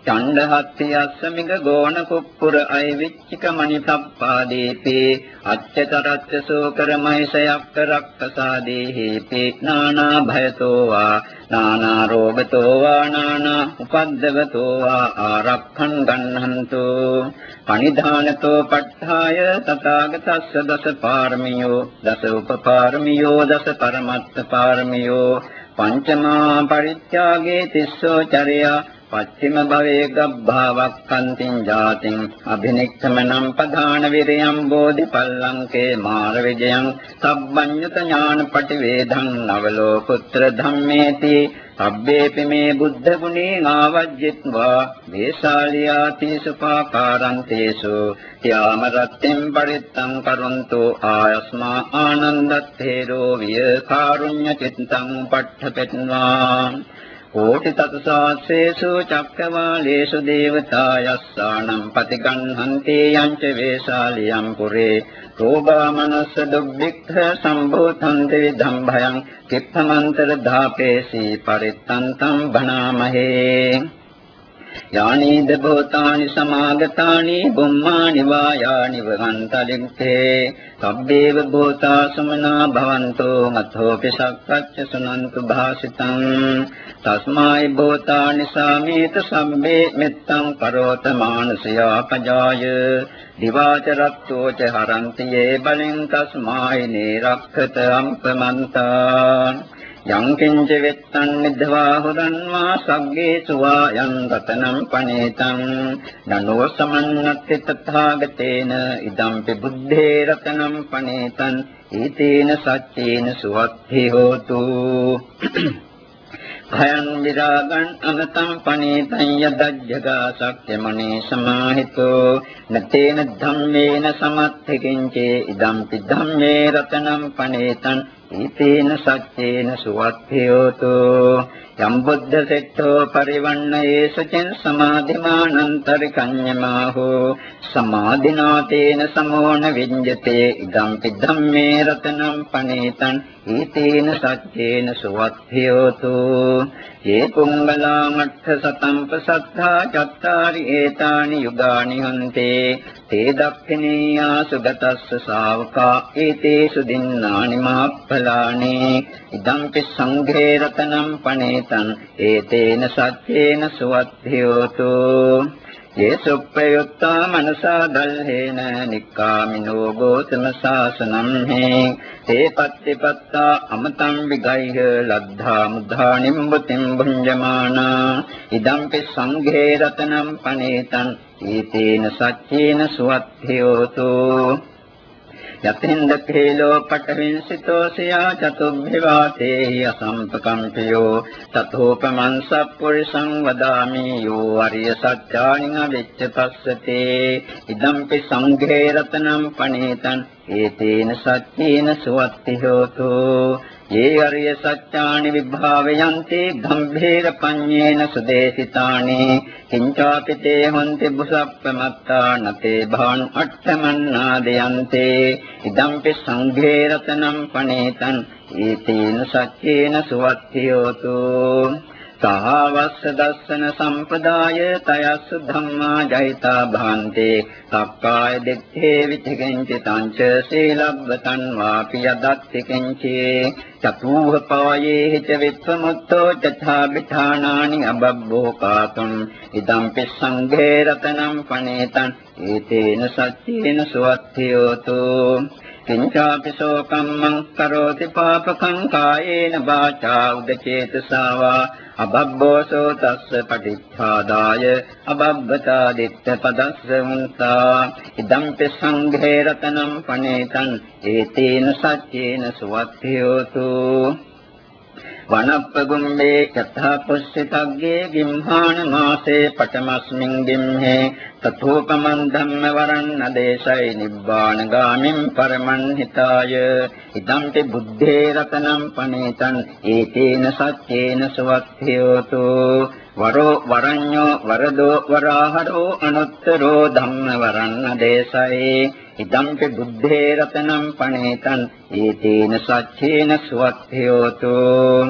චණ්ඩහත්ති අස්සමිග ගෝණ කුප්පුර අයවිච්චික මණිසප්පාදීපි අච්චතරච්ච සෝකරමයිස යක්ක රක්කසාදීහිපි නානා භයතෝ වා නානා රෝගතෝ වා නානා උපද්දවතෝ වා ආරක්ඛං ගන්නහන්තු පනිධානතෝ පට්ඨාය තථාගතස්ස දස පාරමියෝ දස උපපාරමියෝ දස පරමත්ත පාරමියෝ පංචමා පරිත්‍යාගේ තිස්සෝ චරයා පච්චිම භවේ ගබ්භාවක්ඛන්තිං ජාතින් අභිනික්ඛමනම් පධාන විරයම් බෝධිපල්ලංකේ මාර විජයං සබ්බඤ්ඤත ඥාන පටිවේධං නවලෝකුත්‍ර ධම්මේති සබ්බේපි මේ බුද්ධ ගුණේ ආවජ්ජිත්වා දේශාලියාති සුපාකාරන්තේසු යාම රත්ත්‍ෙන් පරිත්තං කරුන්තෝ ආයස්මා ආනන්දත්තේරෝ විය කාරුණ්‍ය චිත්තං පට්ඨපෙත්වා කෝටි තත්සාසේසු චක්කවාලේසු දේවතා යස්සානම් පතිගණ්හන්ති යංච වේශාලියම් පුරේ රෝගා මනස්ස දුක්ඛ සම්භූතන්ති විධම් භයං කිප්පමන්තර ධාපේසි පරිත්තන්තං බණාමහේ යානීද භූතානි සමාගතානි බුම්මානි වායානි වහන්තලික්ඛේ සබ්බේව භූතා සමනා භවන්තෝ මතෝපි සක්කච්ඡ සුනන්තු භාසිතං තස්මායි භූතානි සාමේත සම්බේ මෙත්තං කරෝත මානසයා පජාය දිවාච රත්තෝ ච හරන්ති යේ බලෙන් තස්මායි නේරක්ඛත අම්පමන්තා යං කිංච වෙත්තං නිද්වා හුරන්වා සග්ගේ සුවා යං රතනම් පනේතං නනෝ සමන්නත්ති තථාගතේන ඉදම්පි බුද්ධේ රතනම් පනේතං ඊතේන සච්චේන සුවත්ථි හෝතු භයං විරාගං අමතං පනේතං යදජ්ජගා සක්්‍යමනේ සමාහිතෝ නතේන ධම්මේන සමත්ථකින්චේ ඉදම්පි ධම්මේ රතනම් පනේතං ඊතේන සච්චේන සුවත්ථයෝතු යම් බුද්ධ සෙට්ඨෝ පරිවන්නයේ සචෙන් සමාධිමානන්තරිකඤ්ඤමාහෝ සමාධිනාතේන සමෝන විඤ්ජතේ ඉදම්පි ධම්මේ රතනම් පනේතං ඊතේන සච්චේන සුවත්ථයෝතු යේ කුංගලා මට්ඨ සතම් ප්‍රසද්ධා චත්තාරි ඒතානි යුගානි හන්තේ තේ දක්ඛිනීයා සුගතස්ස ශාවකා ඒතේසු දින්නානි මාප්පලානි ඉදම්පි සංඝේ රතනම් පනේතං ඒතේන සච්චේන සුවත්ථයෝතු යේසු ප්‍රයුක්තා මනසා දල්හේන නික්කාමිනෝ ගෝතම සාසනම් හේ තේ පත්තිපත්තා අමතං විගයිහ ලද්ධා මුද්ධා නිම්බතින් භුඤ්ජමානා ඉදම්පි සංඝේ රතනම් පනේතං ඊතේන සච්චේන සුවත්ථයෝතු යතෙන්ද කේලෝ පඨවින්සිතෝ සියා චතුබ්බිවාතේහි අසම්පකම්පියෝ තතෝපමං සප්පුරිසං වදාමි යෝ අරිය සත්‍යානින වෙච්ච පස්සතේ ඉදම්පි සංඝේ රතනම් පනේතං ඒතේන සච්චේන සුවත්ති හෝතු යේ අරිය සත්‍යානි විභාවයන්ති ගම්භීර පඤ්ඤේන සුදේසිතානි කිංචාපිතේ හොන්ති බුසප්පමත්තා නතේ භාන් අට්ඨමන්නාදයන්තේ ඉදම්පි සංඝේ රතනම් පනේතං ඊතේන සච්චේන සුවත්ථයෝතු සහවස්ස දස්සන සම්පදාය තයස්ස ධම්මා ජෛතා භාන්තේ සක්කාය දිට්ඨේ විචිකින්ච තංච සීලබ්බතං වාපි යදත්ති කිංචේ චතුහ පායේ හිත විප්පමුත්තෝ චථා විඨානානි අබබ්බෝ කාතුං ඉදම්පි සංඝේ රතනම් පනේතං ඒතේන සච්චේන සුවත්ථයෝතු කිංචාපි සෝකම්මං කරෝති පාපකං කායේන වාචා උදචේතසා වා අබබ්බෝසෝ තස්ස පටිච්ඡාදාය අබබ්බතා දිට්ඨ පදස්ස මුන්තා ඉදම්පි සංඝේ රතනම් පනේතං ඒතේන සච්චේන සුවත්ථයෝතු වනප්පගුම්බේ යථා පුස්සිතග්ගේ ගිම්හාන මාසේ පඨමස්මින් ගිම්හේ තතෝපමන් ධම්ම වරන්න දේශයි නිබ්බාන ගාමින් පරමන් හිතාය ඉදම්පි බුද්ධේ රතනම් පනේතං ඒතේන සච්චේන සුවත්ථයෝතු වරෝ වරඤ්ඤෝ වරදෝ වරාහරෝ අනුත්තරෝ ධම්ම වරන්න දේශයි ඉදම්පි බුද්ධේ රතනම් පනේතං ඒතේන සච්චේන සුවත්ථයෝතු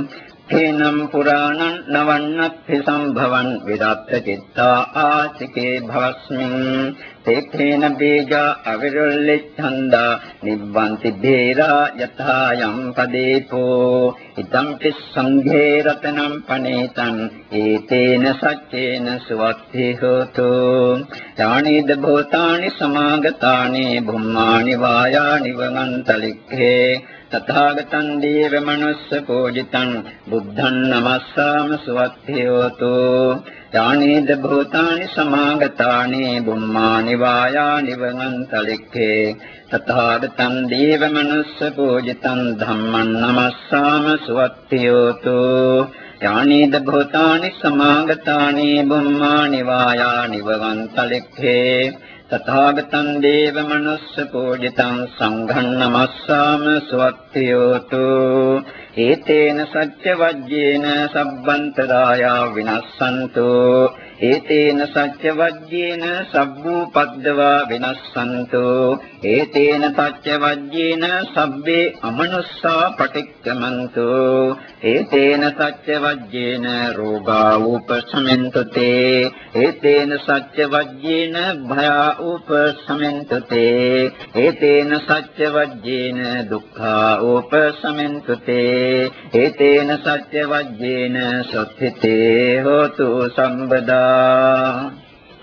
එනම් පුරාණං නවන්නත්ථි සම්භවං විරත්ත චිත්තා ආසිකේ භවස්මින් තේකේන බීජා අවිරල්ලෙච්ඡන්දා නිබ්බන්ති බේරා යථා යම් පදේපෝ ඉදං සංඝේ රතනම් පනේතං ඒතේන සච්චේන සුවත්ති හෝතු යානිද භූතානි සමාගතානි බුම්මානි වායානි වමන්තලික්ඛේ තථාගතං දේව මනුස්ස පූජිතං බුද්ධං නමස්සාම සුවත්ති හෝතු යානිද භූතානි සමාගතානි බුම්මානි වායානි වමන්තලික්ඛේ තථාගතං දේව මනුස්ස පූජිතං ධම්මං නමස්සාම සුවත්ති හෝතු යානිද භූතානි සමාගතානි බුම්මානි වායානි වමන්තලික්ඛේ තථාගතං දේව මනුස්ස පූජිතං සංඝං නමස්සාම සුවත්ති හෝතු ඒතේන සච්ච වජ්ජේන සබ්බන්තරායා විනස්සන්තු ඒතේන සච්ච වජ්ජේන සබ්බූපද්දවා විනස්සන්තු ඒතේන සච්ච වජ්ජේන සබ්බේ අමනුස්සා පටික්කමන්තු ඒතේන සච්ච වජ්ජේන රෝගා උපසමෙන්තු තේ ඒතේන සච්ච වජ්ජේන භයා උපසමෙන්තු තේ ඒතේන සච්ච වජ්ජේන දුක්ඛා උපසමෙන්තු තේ ඒතේන සච්ච වජ්ජේන සොත්ථිතේ හෝතු සම්බදා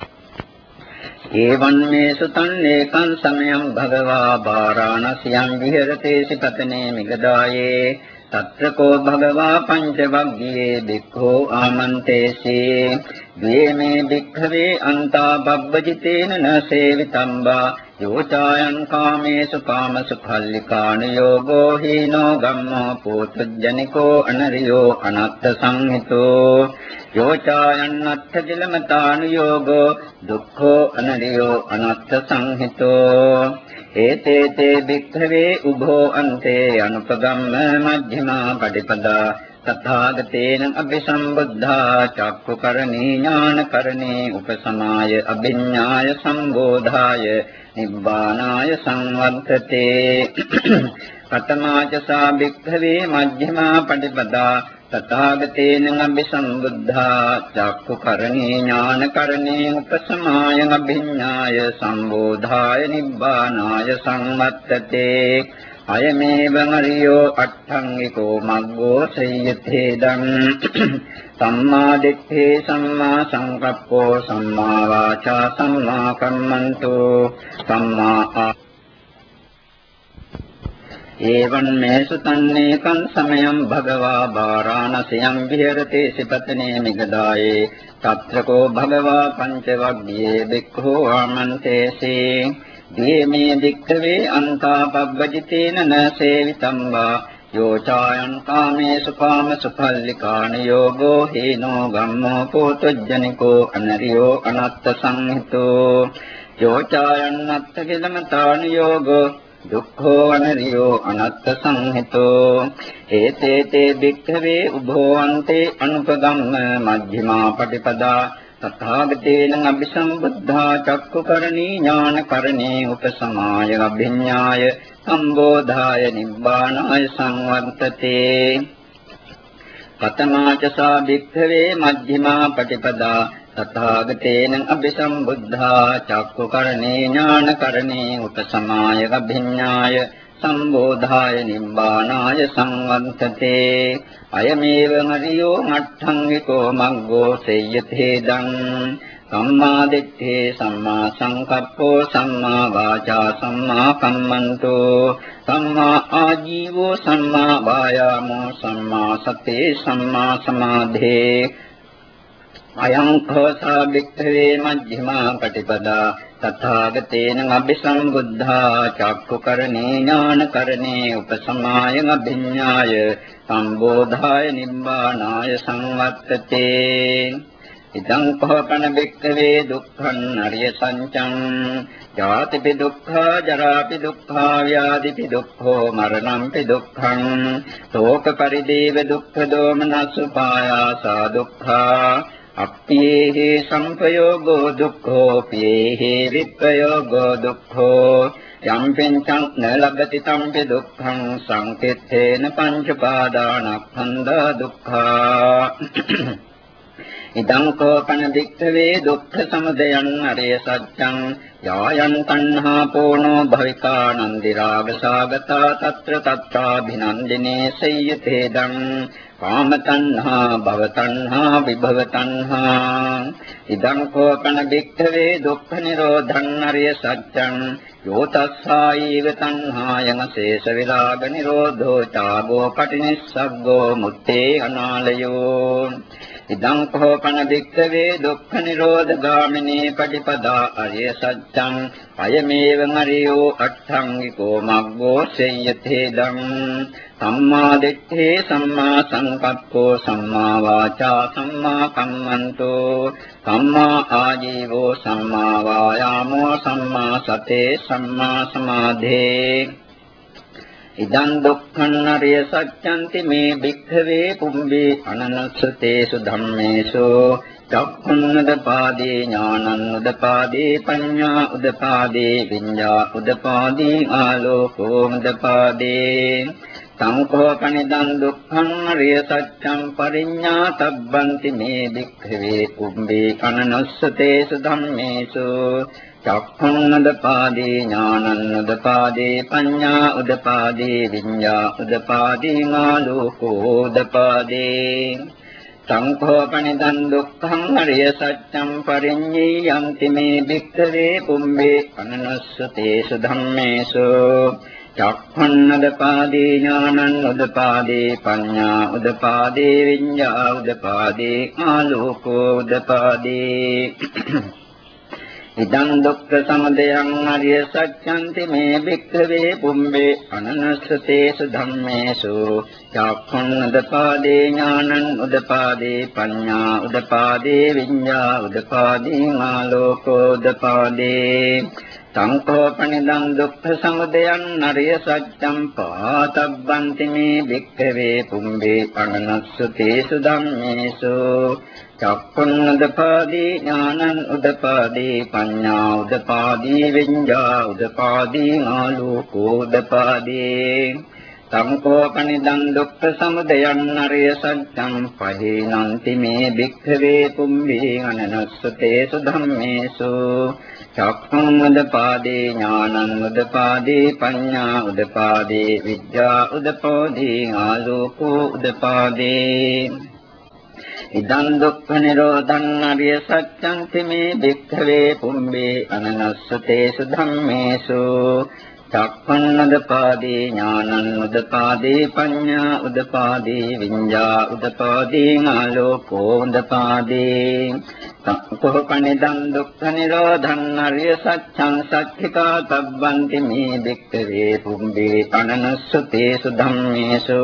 ඒවං මේ සුතං ඒකං සමයං භගවා වාරාණසියං විහෙරතේ සිතතනේ මිගදායේ තත්‍රකෝ භගවා පංචවග්ගයේ බික්ඛෝ ආමන්තේසි ද්වේමේ බික්ඛවේ අන්තා බබ්බජිතේන නසේවිතම්බා යෝචායන් කාමේසු කාමසු භල්ලිකාණ යෝගෝ හීනෝ ගම්මෝ පෝතුජ්ජනිකෝ අනරියෝ අනත්ථ සංහිතෝ යෝචායන් අත්ථ දිලමතාණ යෝගෝ දුක්ඛෝ අනරියෝ අනත්ථ සංහිතෝ ඒතේතේ භික්ඛවේ උභෝ අන්තේ අනුපගම්ම මජ්ක්‍ධිමා පටිපදා තථාගතේන අභිසම්බුද්ධා චක්ඛුකරණී ඥානකරණී උපසමාය අභිඤ්ඤාය සම්බෝධාය නිබ්බානාය සංවත්තතේ කතමාච සා භික්ඛවේ මජ්ක්‍ධිමා පටිපදා තථාගතේන අභිසම්බුද්ධා චක්ඛුකරණී ඥානකරණී උපසමාය අභිඤ්ඤාය සම්බෝධාය නිබ්බානාය සංවත්තතේ අයමේව මරියෝ අට්ඨංගිකෝ මග්ගෝ සය්‍යතේදං සම්මා දිට්ඨි සම්මා සංකප්පෝ සම්මා වාචා සම්මා කම්මන්තෝ සම්මා ඒවං මේ සුතන්නේකං සමයං භගවා වාරාණසියං විහෙරතේ සිපතනේ මිගදායේ තත්‍රකෝ භගවා පංචවග්ගයේ බික්ඛෝ ආමන්තේසි දීමේ දික්ඛවේ අන්තා පබ්බජිතේන නසේවිතම්බා යෝචායන් කාමේසු කාමසු භල්ලිකාණ යෝගෝ හීනෝ ගම්මෝ පෝතුජ්ජනිකෝ අනරියෝ අනත්ථ සංහිතෝ යෝචායන් අත්ථ කිලමතාණ යෝගෝ දුක්ඛෝ අනරියෝ අනත්ථ සංහිතෝ ඒතේතේ භික්ඛවේ උභෝ අන්තේ අනුපගම්ම මජ්ක්‍ධිමා පටිපදා තථාගතේන අභිසම්බුද්ධා චක්ඛුකරණී ඥානකරණී උපසමාය අභිඤ්ඤාය සම්බෝධාය නිබ්බානාය සංවත්තතේ කතමාච සා භික්ඛවේ මජ්ක්‍ධිමා පටිපදා තථාගතේන අභිසම්බුද්ධා චක්ඛුකරණී ඥානකරණී උපසමාය අභිඤ්ඤාය සම්බෝධාය නිබ්බානාය සංවත්තතේ අයමේව මරියෝ අට්ඨංගිකෝ මග්ගෝ සෙය්‍යතේදං සම්මා දිට්ඨි සම්මා සංකප්පෝ සම්මා වාචා සම්මා කම්මන්තෝ සම්මා ආජීවෝ සම්මා වායාමෝ සම්මා සතේ සම්මා සමාධේ අයං khāsā භික්ඛවේ මජ්ක්‍ධිමා පටිපදා තථාගතේන අභිසම්බුද්ධා චක්ඛුකරණේ ඥානකරණේ උපසමාය අභිඤ්ඤාය සම්බෝධාය නිබ්බානාය සංවත්තතේ ඉදං කෝපන භික්ඛවේ දුක්ඛං අරිය සංචං ජාතිපි දුක්ඛා ජරාපි දුක්ඛා ව්‍යාධිපි දුක්ඛෝ මරණම්පි දුක්ඛං ශෝක පරිදේව දුක්ඛ දෝමනසුපායාසා දුක්ඛා අප්පේහි සංපයෝගෝ දුක්ඛෝ පේහි විප්පයෝගෝ දුක්ඛෝ යම්පෙන්චං න ලබති තම්පි දුක්ඛං සංකිට්ඨේන පංච පාදානස්කන්ධා දුක්ඛා ඉදං කෝපන දික්ඛවේ දුක්ඛ සමුදයං අරිය සත්‍යං යායන් තණ්හා පෝනෝ භවිකානන්දි රාග සාගතා తත්‍ර තත්තා භිනන්දිනේ සය්‍යතේදං කාම තණ්හා භව තණ්හා විභව තණ්හා ඉදං කෝපන දික්ඛවේ දුක්ඛ නිරෝධං අරිය සත්‍යං යෝතස්සායීව තණ්හායං සේස විරාග නිරෝධෝ චාගෝ පටිනිස්සග්ගෝ මුත්තේ අනාලයෝ ඉදං කෝපන දික්ඛවේ දුක්ඛ නිරෝධ ගාමිනී පටිපදා අරිය සත්‍යං අයමේව මරියෝ අට්ඨංගිකෝ මග්ගෝ සේයතේදං සම්මා දිට්ඨේ සම්මා සංකප්පෝ සම්මා වාචා සම්මා කම්මන්තෝ සම්මා ආජීවෝ සම්මා වායාමෝ සම්මා සතේ සම්මා සමාධේ ඉදං දුක්ඛං අරිය සත්‍යන්ති මේ භික්ඛවේ පුම්බේ අනනස්සතේසු ධම්මේසු චක්ඛුන්නදපාදී ඥානං උදපාදී පඤ්ඤා උදපාදී විඤ්ඤා උදපාදී ආලෝකෝ උදපාදී සංකෝපනිදං දුක්ඛං අරිය සත්‍යං පරිඤ්ඤාතබ්බන්ති මේ භික්ඛවේ පුම්බේ අනනස්සතේසු ධම්මේසු චක්ඛුන්නදපාදී ඥානං උදපාදී පඤ්ඤා උදපාදී විඤ්ඤා උදපාදී ආලෝකෝ උදපාදී සංකෝපනිදං දුක්ඛං අරිය සත්‍යං පරිඤ්ඤයන්ති මේ භික්ඛවේ පුම්බේ අනනස්සතේසු ධම්මේසු චක්ඛුන්නදපාදී ඥානං උදපාදී පඤ්ඤා උදපාදී විඤ්ඤා උදපාදී ආලෝකෝ උදපාදී ඉදං දුක්ඛ සමුදයං අරිය සත්‍යන්ති මේ භික්ඛවේ පුම්බේ අනනස්සතේසු ධම්මේසු චක්ඛුන්නදපාදී ඥානං උදපාදී පඤ්ඤා උදපාදී විඤ්ඤා උදපාදී ආලෝකෝ උදපාදී සංකෝපනිදං දුක්ඛ සමුදයං අරිය සත්‍යං පාතබ්බන්ති මේ භික්ඛවේ පුම්බේ අනනස්සතේසු ධම්මේසු චක්ඛුන්නදපාදී ඥානං උදපාදී පඤ්ඤා උදපාදී විඤ්ඤා උදපාදී ආලෝකෝ උදපාදී සංකෝපනිදං දුක්ඛ සමුදයං අරිය සත්‍යං පහේනන්ති මේ භික්ඛවේ පුම්බේ අනනස්සතේසු ධම්මේසු චක්ඛුන්නදපාදී ඥානං උදපාදී පඤ්ඤා උදපාදී විඤ්ඤා උදපාදී ආලෝකෝ උදපාදී ඉදං දුක්ඛ නිරෝධං අරිය සත්‍යං තිමේ භික්ඛවේ පුම්බේ අනනස්සතේසු ධම්මේසු චක්ඛුන්නදපාදී ඥානං උදපාදී පඤ්ඤා උදපාදී විඤ්ඤා උදපාදී ආලෝකෝ උදපාදී සංකෝපනිදං දුක්ඛ නිරෝධං අරිය සත්‍යං සච්චිකා තබ්බන්ති මේ භික්ඛවේ පුම්බේ අනනස්සතේසු ධම්මේසු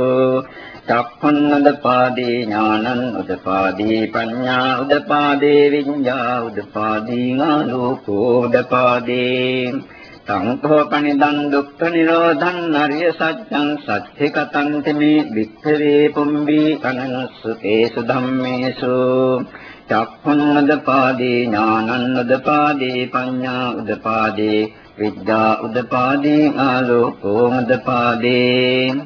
චක්ඛුන්නදපාදී ඥානං උදපාදී පඤ්ඤා උදපාදී විඤ්ඤා උදපාදී ආලෝකෝ උදපාදී සංකෝපනිදං දුක්ඛ නිරෝධං අරිය සත්‍යං සච්චිකතං තමේ වික්ඛවේ පුම්බී අනනස්සතේසු ධම්මේසු චක්ඛුන්නදපාදී ඥානං උදපාදී පඤ්ඤා උදපාදී විද්‍යා උදපාදී ආලෝකෝ උදපාදී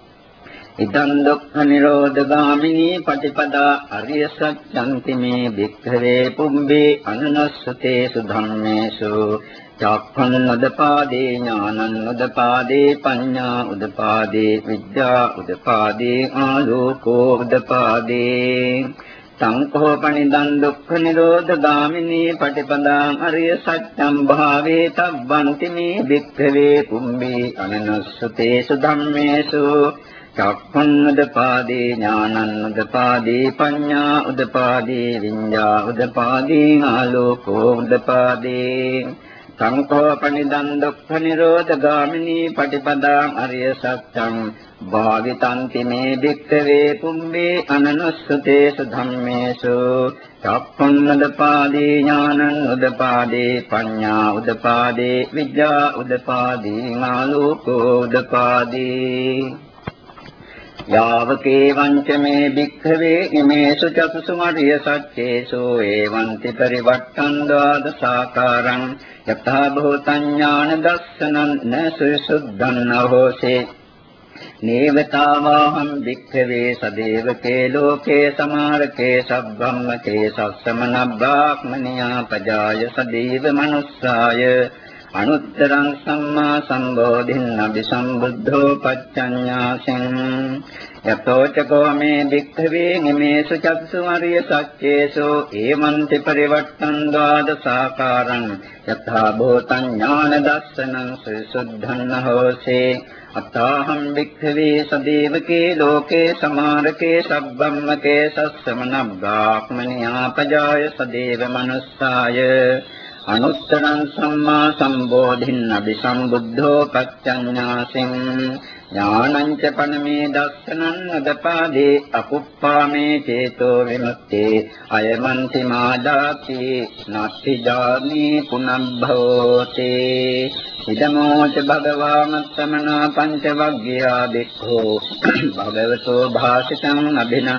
ඉදං දුක්ඛ නිරෝධ ගාමිනී පටිපදා අරිය සත්‍යං තිමේ භික්ඛවේ පුම්බේ අනනස්සතේසු ධම්මේසු චක්ඛුන්නදපාදී ඥානං උදපාදී පඤ්ඤා උදපාදී විද්‍යා උදපාදී ආලෝකෝ උදපාදී සංකෝපනිදං දුක්ඛ නිරෝධ ගාමිනී පටිපදා අරිය සත්‍යං භාවේ තබ්බන්ති මේ භික්ඛවේ පුම්බේ අනනස්සතේසු ධම්මේසු චක්ඛුන්නදපාදී ඥානං උදපාදී පඤ්ඤා උදපාදී විඤ්ඤා උදපාදී ආලෝකෝ උදපාදී සංකෝපනිදං දුක්ඛ නිරෝධ ගාමිනී පටිපදා අරිය සත්‍යං භාවිතන්ති මේ භික්ඛවේ පුම්බේ අනනස්සතේසු ධම්මේසු චක්ඛුන්නදපාදී ඥානං උදපාදී පඤ්ඤා උදපාදී විඤ්ඤා උදපාදී ආලෝකෝ උදපාදී යාවකේ වංචමේ භික්ඛවේ ඉමේසු චතුසු මරිය සච්චේසු එවන්ති පරිවට්ටං ද්වාදසාකාරං යථා භූතං ඥාන දස්සනං නසුසුද්ධං නහෝසේ නේවතාවාහං භික්ඛවේ සදේවකේ ලෝකේ සමාරකේ සබ්බම්මකේ සස්සමන බ්‍රාහ්මනියා පජාය සදේව මනුස්සාය අනුත්තරං සම්මා සම්බෝධින් අபிසම්බුද්ධෝ පච්චඤ්ඤාසං යතෝ චකෝ මේ භික්ඛවේ නිමේසු චක්සු මරිය සච්චේසු ඒමන්ති පරිවට්ටං ද්වාදසාකාරං යථා භූතං ඥාන දස්සනං සුසුද්ධං හෝසේ අත්තාහං භික්ඛවේ සදේවකේ ලෝකේ සමාරකේ සබ්බම්මකේ සස්සමන බ්‍රාහ්මනියා පජාය සදේව මනුස්සාය අනුත්තරං සම්මා සම්බෝධින් අபிසම්බුද්ධෝ පච්චඤ්ඤාසං ඥානං ච පනමේ දස්සනං අදපාදේ අකුප්පාමේ චේතෝ විමුක්තේ අයමන්ති මාදාති නත්ති ජානි පුනබ්භෝතේ ඉදමෝච භගවා මත්තමනා පංච වග්ගයා බික්ඛෝ භගවතෝ භාසිතං අභින